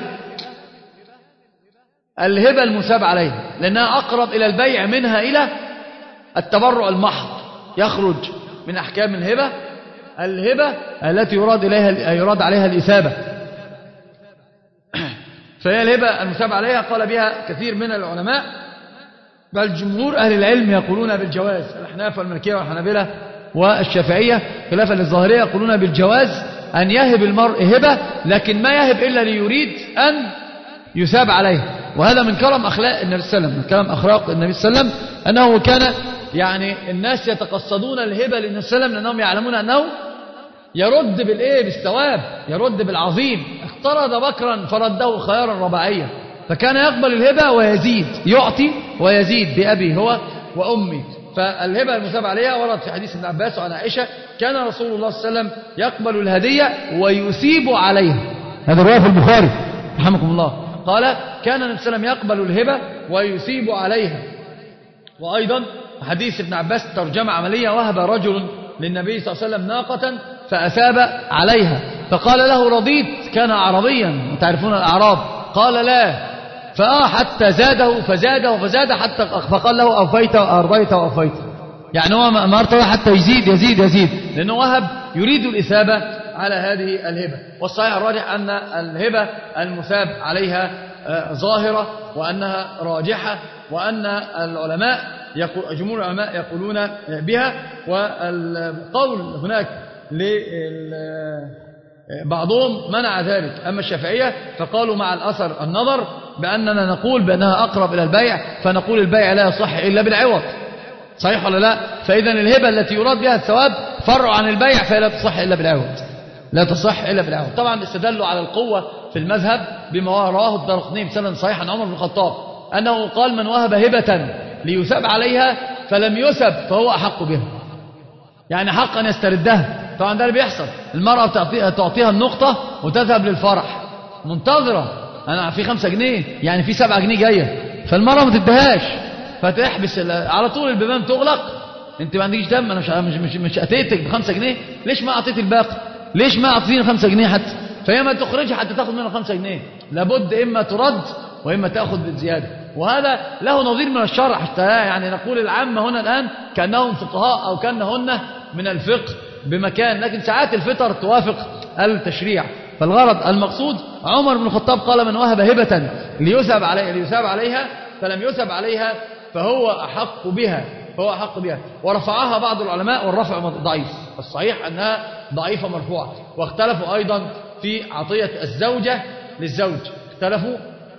Speaker 1: الهبة المثاب عليها، لأنها أقرب إلى البيع منها إلى التبرع المحض. يخرج من أحكام الهبة الهبة التي يراد إليها يراد عليها الإثابة. فهي الهبة المثاب عليها قال بها كثير من العلماء، بل جمهور أهل العلم يقولون بالجواز، الأحناف والمالكية والحنابلة والشافعية خلافا للظاهرية يقولون بالجواز أن يهب المرء هبة، لكن ما يهب إلا ليريد أن يثاب عليه. وهذا من كرم أخلاق النبي صلى الله عليه وسلم، من كرم أخلاق النبي صلى الله عليه وسلم أنه كان يعني الناس يتقصدون الهبة للنبي صلى الله عليه وسلم لأنهم يعلمون أنه يرد بالإيه بالثواب، يرد بالعظيم. اقترض بكرا فرده خيارا رباعيا، فكان يقبل الهبة ويزيد، يعطي ويزيد بأبي هو وأمي. فالهبة المثاب عليها ورد في حديث ابن عباس وعن عائشة كان رسول الله صلى الله عليه وسلم يقبل الهدية ويثيب عليها. هذا رواية في البخاري رحمكم الله. قال كان النبي صلى الله عليه وسلم يقبل الهبة ويثيب عليها. وأيضا حديث ابن عباس ترجمة عملية، وهب رجل للنبي صلى الله عليه وسلم ناقة فأثاب عليها فقال له رضيت، كان أعرابيا وتعرفون الأعراب، قال لا، فآه حتى زاده فزاده فزاد حتى فقال له أوفيت وأرضيت وأوفيت، يعني هو ما ارتضى حتى يزيد يزيد يزيد، لأنه وهب يريد الإثابة على هذه الهبة. والصحيح الراجح أن الهبة المثاب عليها ظاهرة وأنها راجحة، وأن العلماء جمهور العلماء يقولون بها. والقول هناك بعضهم منع ذلك، أما الشافعية فقالوا مع الأثر النظر بأننا نقول بأنها أقرب إلى البيع، فنقول البيع لا يصح إلا بالعوض، صحيح ولا لا؟ فإذا الهبة التي يراد بها الثواب فرع عن البيع فهي لا تصح إلا بالعوض، لا تصح إلا بالعوض. طبعا استدلوا على القوة في المذهب بما رواه الدارقطني بسند صحيح عن عمر بن الخطاب أنه قال من وهب هبة ليثاب عليها فلم يثب فهو أحق بها، يعني حق أن يستردها. طبعا ده اللي بيحصل، المرأة تعطيها النقطة وتذهب للفرح منتظرة، أنا في خمسة جنيه يعني في سبعة جنيه جاية، فالمرأة ما تدهاش فتحبس على طول، البيبان تغلق، انت ما عندكش دم، انا مش مش مش, مش اتيتك بخمسة جنيه، ليش ما اعطيت الباقي؟ ليش ما اعطيني خمسة جنيه حتى؟ فهي ما تخرجها حتى تاخذ منها خمسة جنيه، لابد اما ترد واما تاخذ بالزياده. وهذا له نظير من الشرع، حتى يعني نقول العامه هنا الان كانهم فقهاء او كانهن من الفقه بمكان، لكن ساعات الفطر توافق التشريع. فالغرض المقصود عمر بن الخطاب قال من وهب هبة ليثاب عليها ليثاب عليها فلم يثب عليها فهو أحق بها فهو أحق بها. ورفعها بعض العلماء والرفع ضعيف، الصحيح أنها ضعيفة مرفوعة. واختلفوا أيضا في عطية الزوجة للزوج، اختلفوا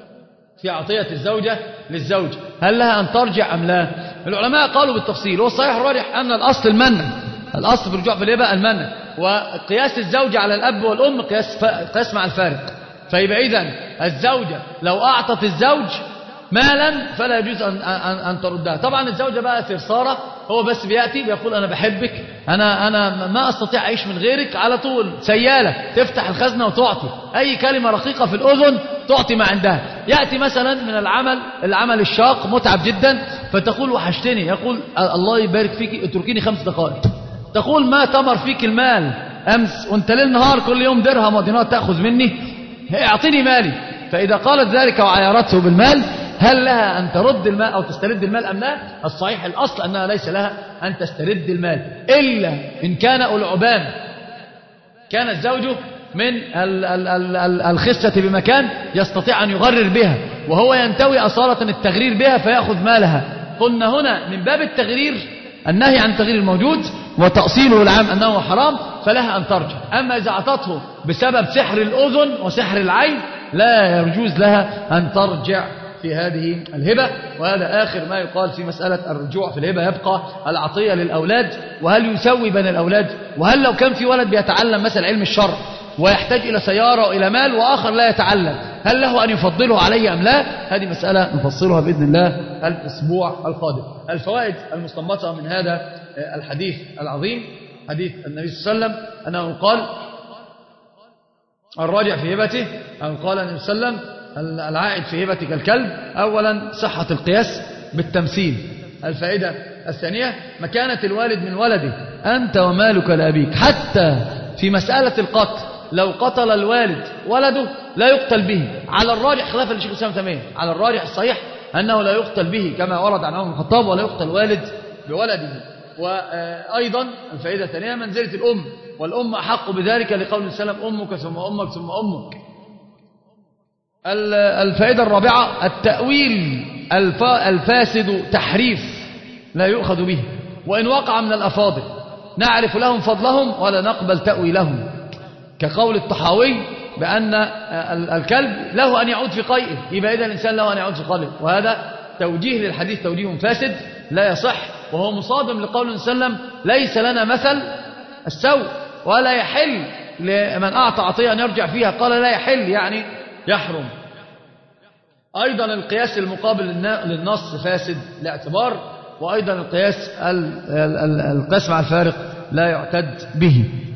Speaker 1: في عطية الزوجة للزوج هل لها أن ترجع أم لا؟ العلماء قالوا بالتفصيل، والصحيح الراجح أن الأصل المنع، الأصل في الرجوع في الهبة المنع، وقياس الزوجة على الأب والأم قياس, قياس مع الفارق. فيبقى إذن الزوجة لو أعطت الزوج مالا فلا يجوز أن, أن, أن تردها. طبعا الزوجة بقى ثرثارة، هو بس بيأتي بيقول أنا بحبك، أنا, أنا ما أستطيع أعيش من غيرك، على طول سيالة تفتح الخزنة وتعطي أي كلمة رقيقة في الأذن تعطي ما عندها. يأتي مثلا من العمل العمل الشاق متعب جدا فتقول وحشتني، يقول الله يبارك فيك اتركيني خمس دقائق، تقول ما تمر فيك المال أمس وانت ليل نهار كل يوم درهم ودينار تأخذ مني، اعطيني مالي. فإذا قالت ذلك وعيرته بالمال هل لها أن ترد المال أو تسترد المال أم لا؟ الصحيح الأصل أنها ليس لها أن تسترد المال، إلا إن كان ألعبان، كان الزوج من الخسة بمكان يستطيع أن يغرر بها وهو ينتوي أصالة التغرير بها فيأخذ مالها. قلنا هنا من باب التغرير النهي عن تغيير الموجود وتأصيله العام أنه حرام، فلها أن ترجع. أما إذا أعطته بسبب سحر الأذن وسحر العين لا يجوز لها أن ترجع في هذه الهبة. وهذا آخر ما يقال في مسألة الرجوع في الهبة. يبقى العطية للأولاد، وهل يسوي بين الأولاد، وهل لو كان في ولد بيتعلم مثلا علم الشرع ويحتاج إلى سيارة وإلى مال وآخر لا يتعلم، هل له أن يفضله عليه أم لا؟ هذه مسألة نفصلها بإذن الله الأسبوع القادم. الفوائد المستنبطة من هذا الحديث العظيم، حديث النبي صلى الله عليه وسلم أنه قال الراجع في هبته، أو قال النبي صلى الله عليه وسلم العائد في هبتك الكلب. أولا صحة القياس بالتمثيل. الفائدة الثانية مكانة الوالد من ولده، أنت ومالك لأبيك. حتى في مسألة القتل لو قتل الوالد ولده لا يقتل به، على الراجح خلافا للشيخ الإسلام تيمية، على الراجح الصحيح أنه لا يقتل به كما ورد عن عمر بن الخطاب، ولا يقتل والد بولده. وأيضا الفائدة الثانية منزلة الأم، والأم أحق بذلك لقول السلام أمك ثم أمك ثم أمك. الفائدة الرابعة التأويل الفاسد تحريف لا يؤخذ به، وإن وقع من الأفاضل نعرف لهم فضلهم ولا نقبل تأويلهم، كقول الطحاوي بأن الكلب له أن يعود في قيئه، يبقى إذا الإنسان له أن يعود في قلبه، وهذا توجيه للحديث توجيه فاسد لا يصح، وهو مصادم لقول صلى الله عليه وسلم ليس لنا مثل السوء، ولا يحل لمن أعطى عطية أن يرجع فيها، قال لا يحل يعني يحرم. أيضا القياس المقابل للنص فاسد لاعتبار، وأيضا القياس القياس مع الفارق لا يعتد به.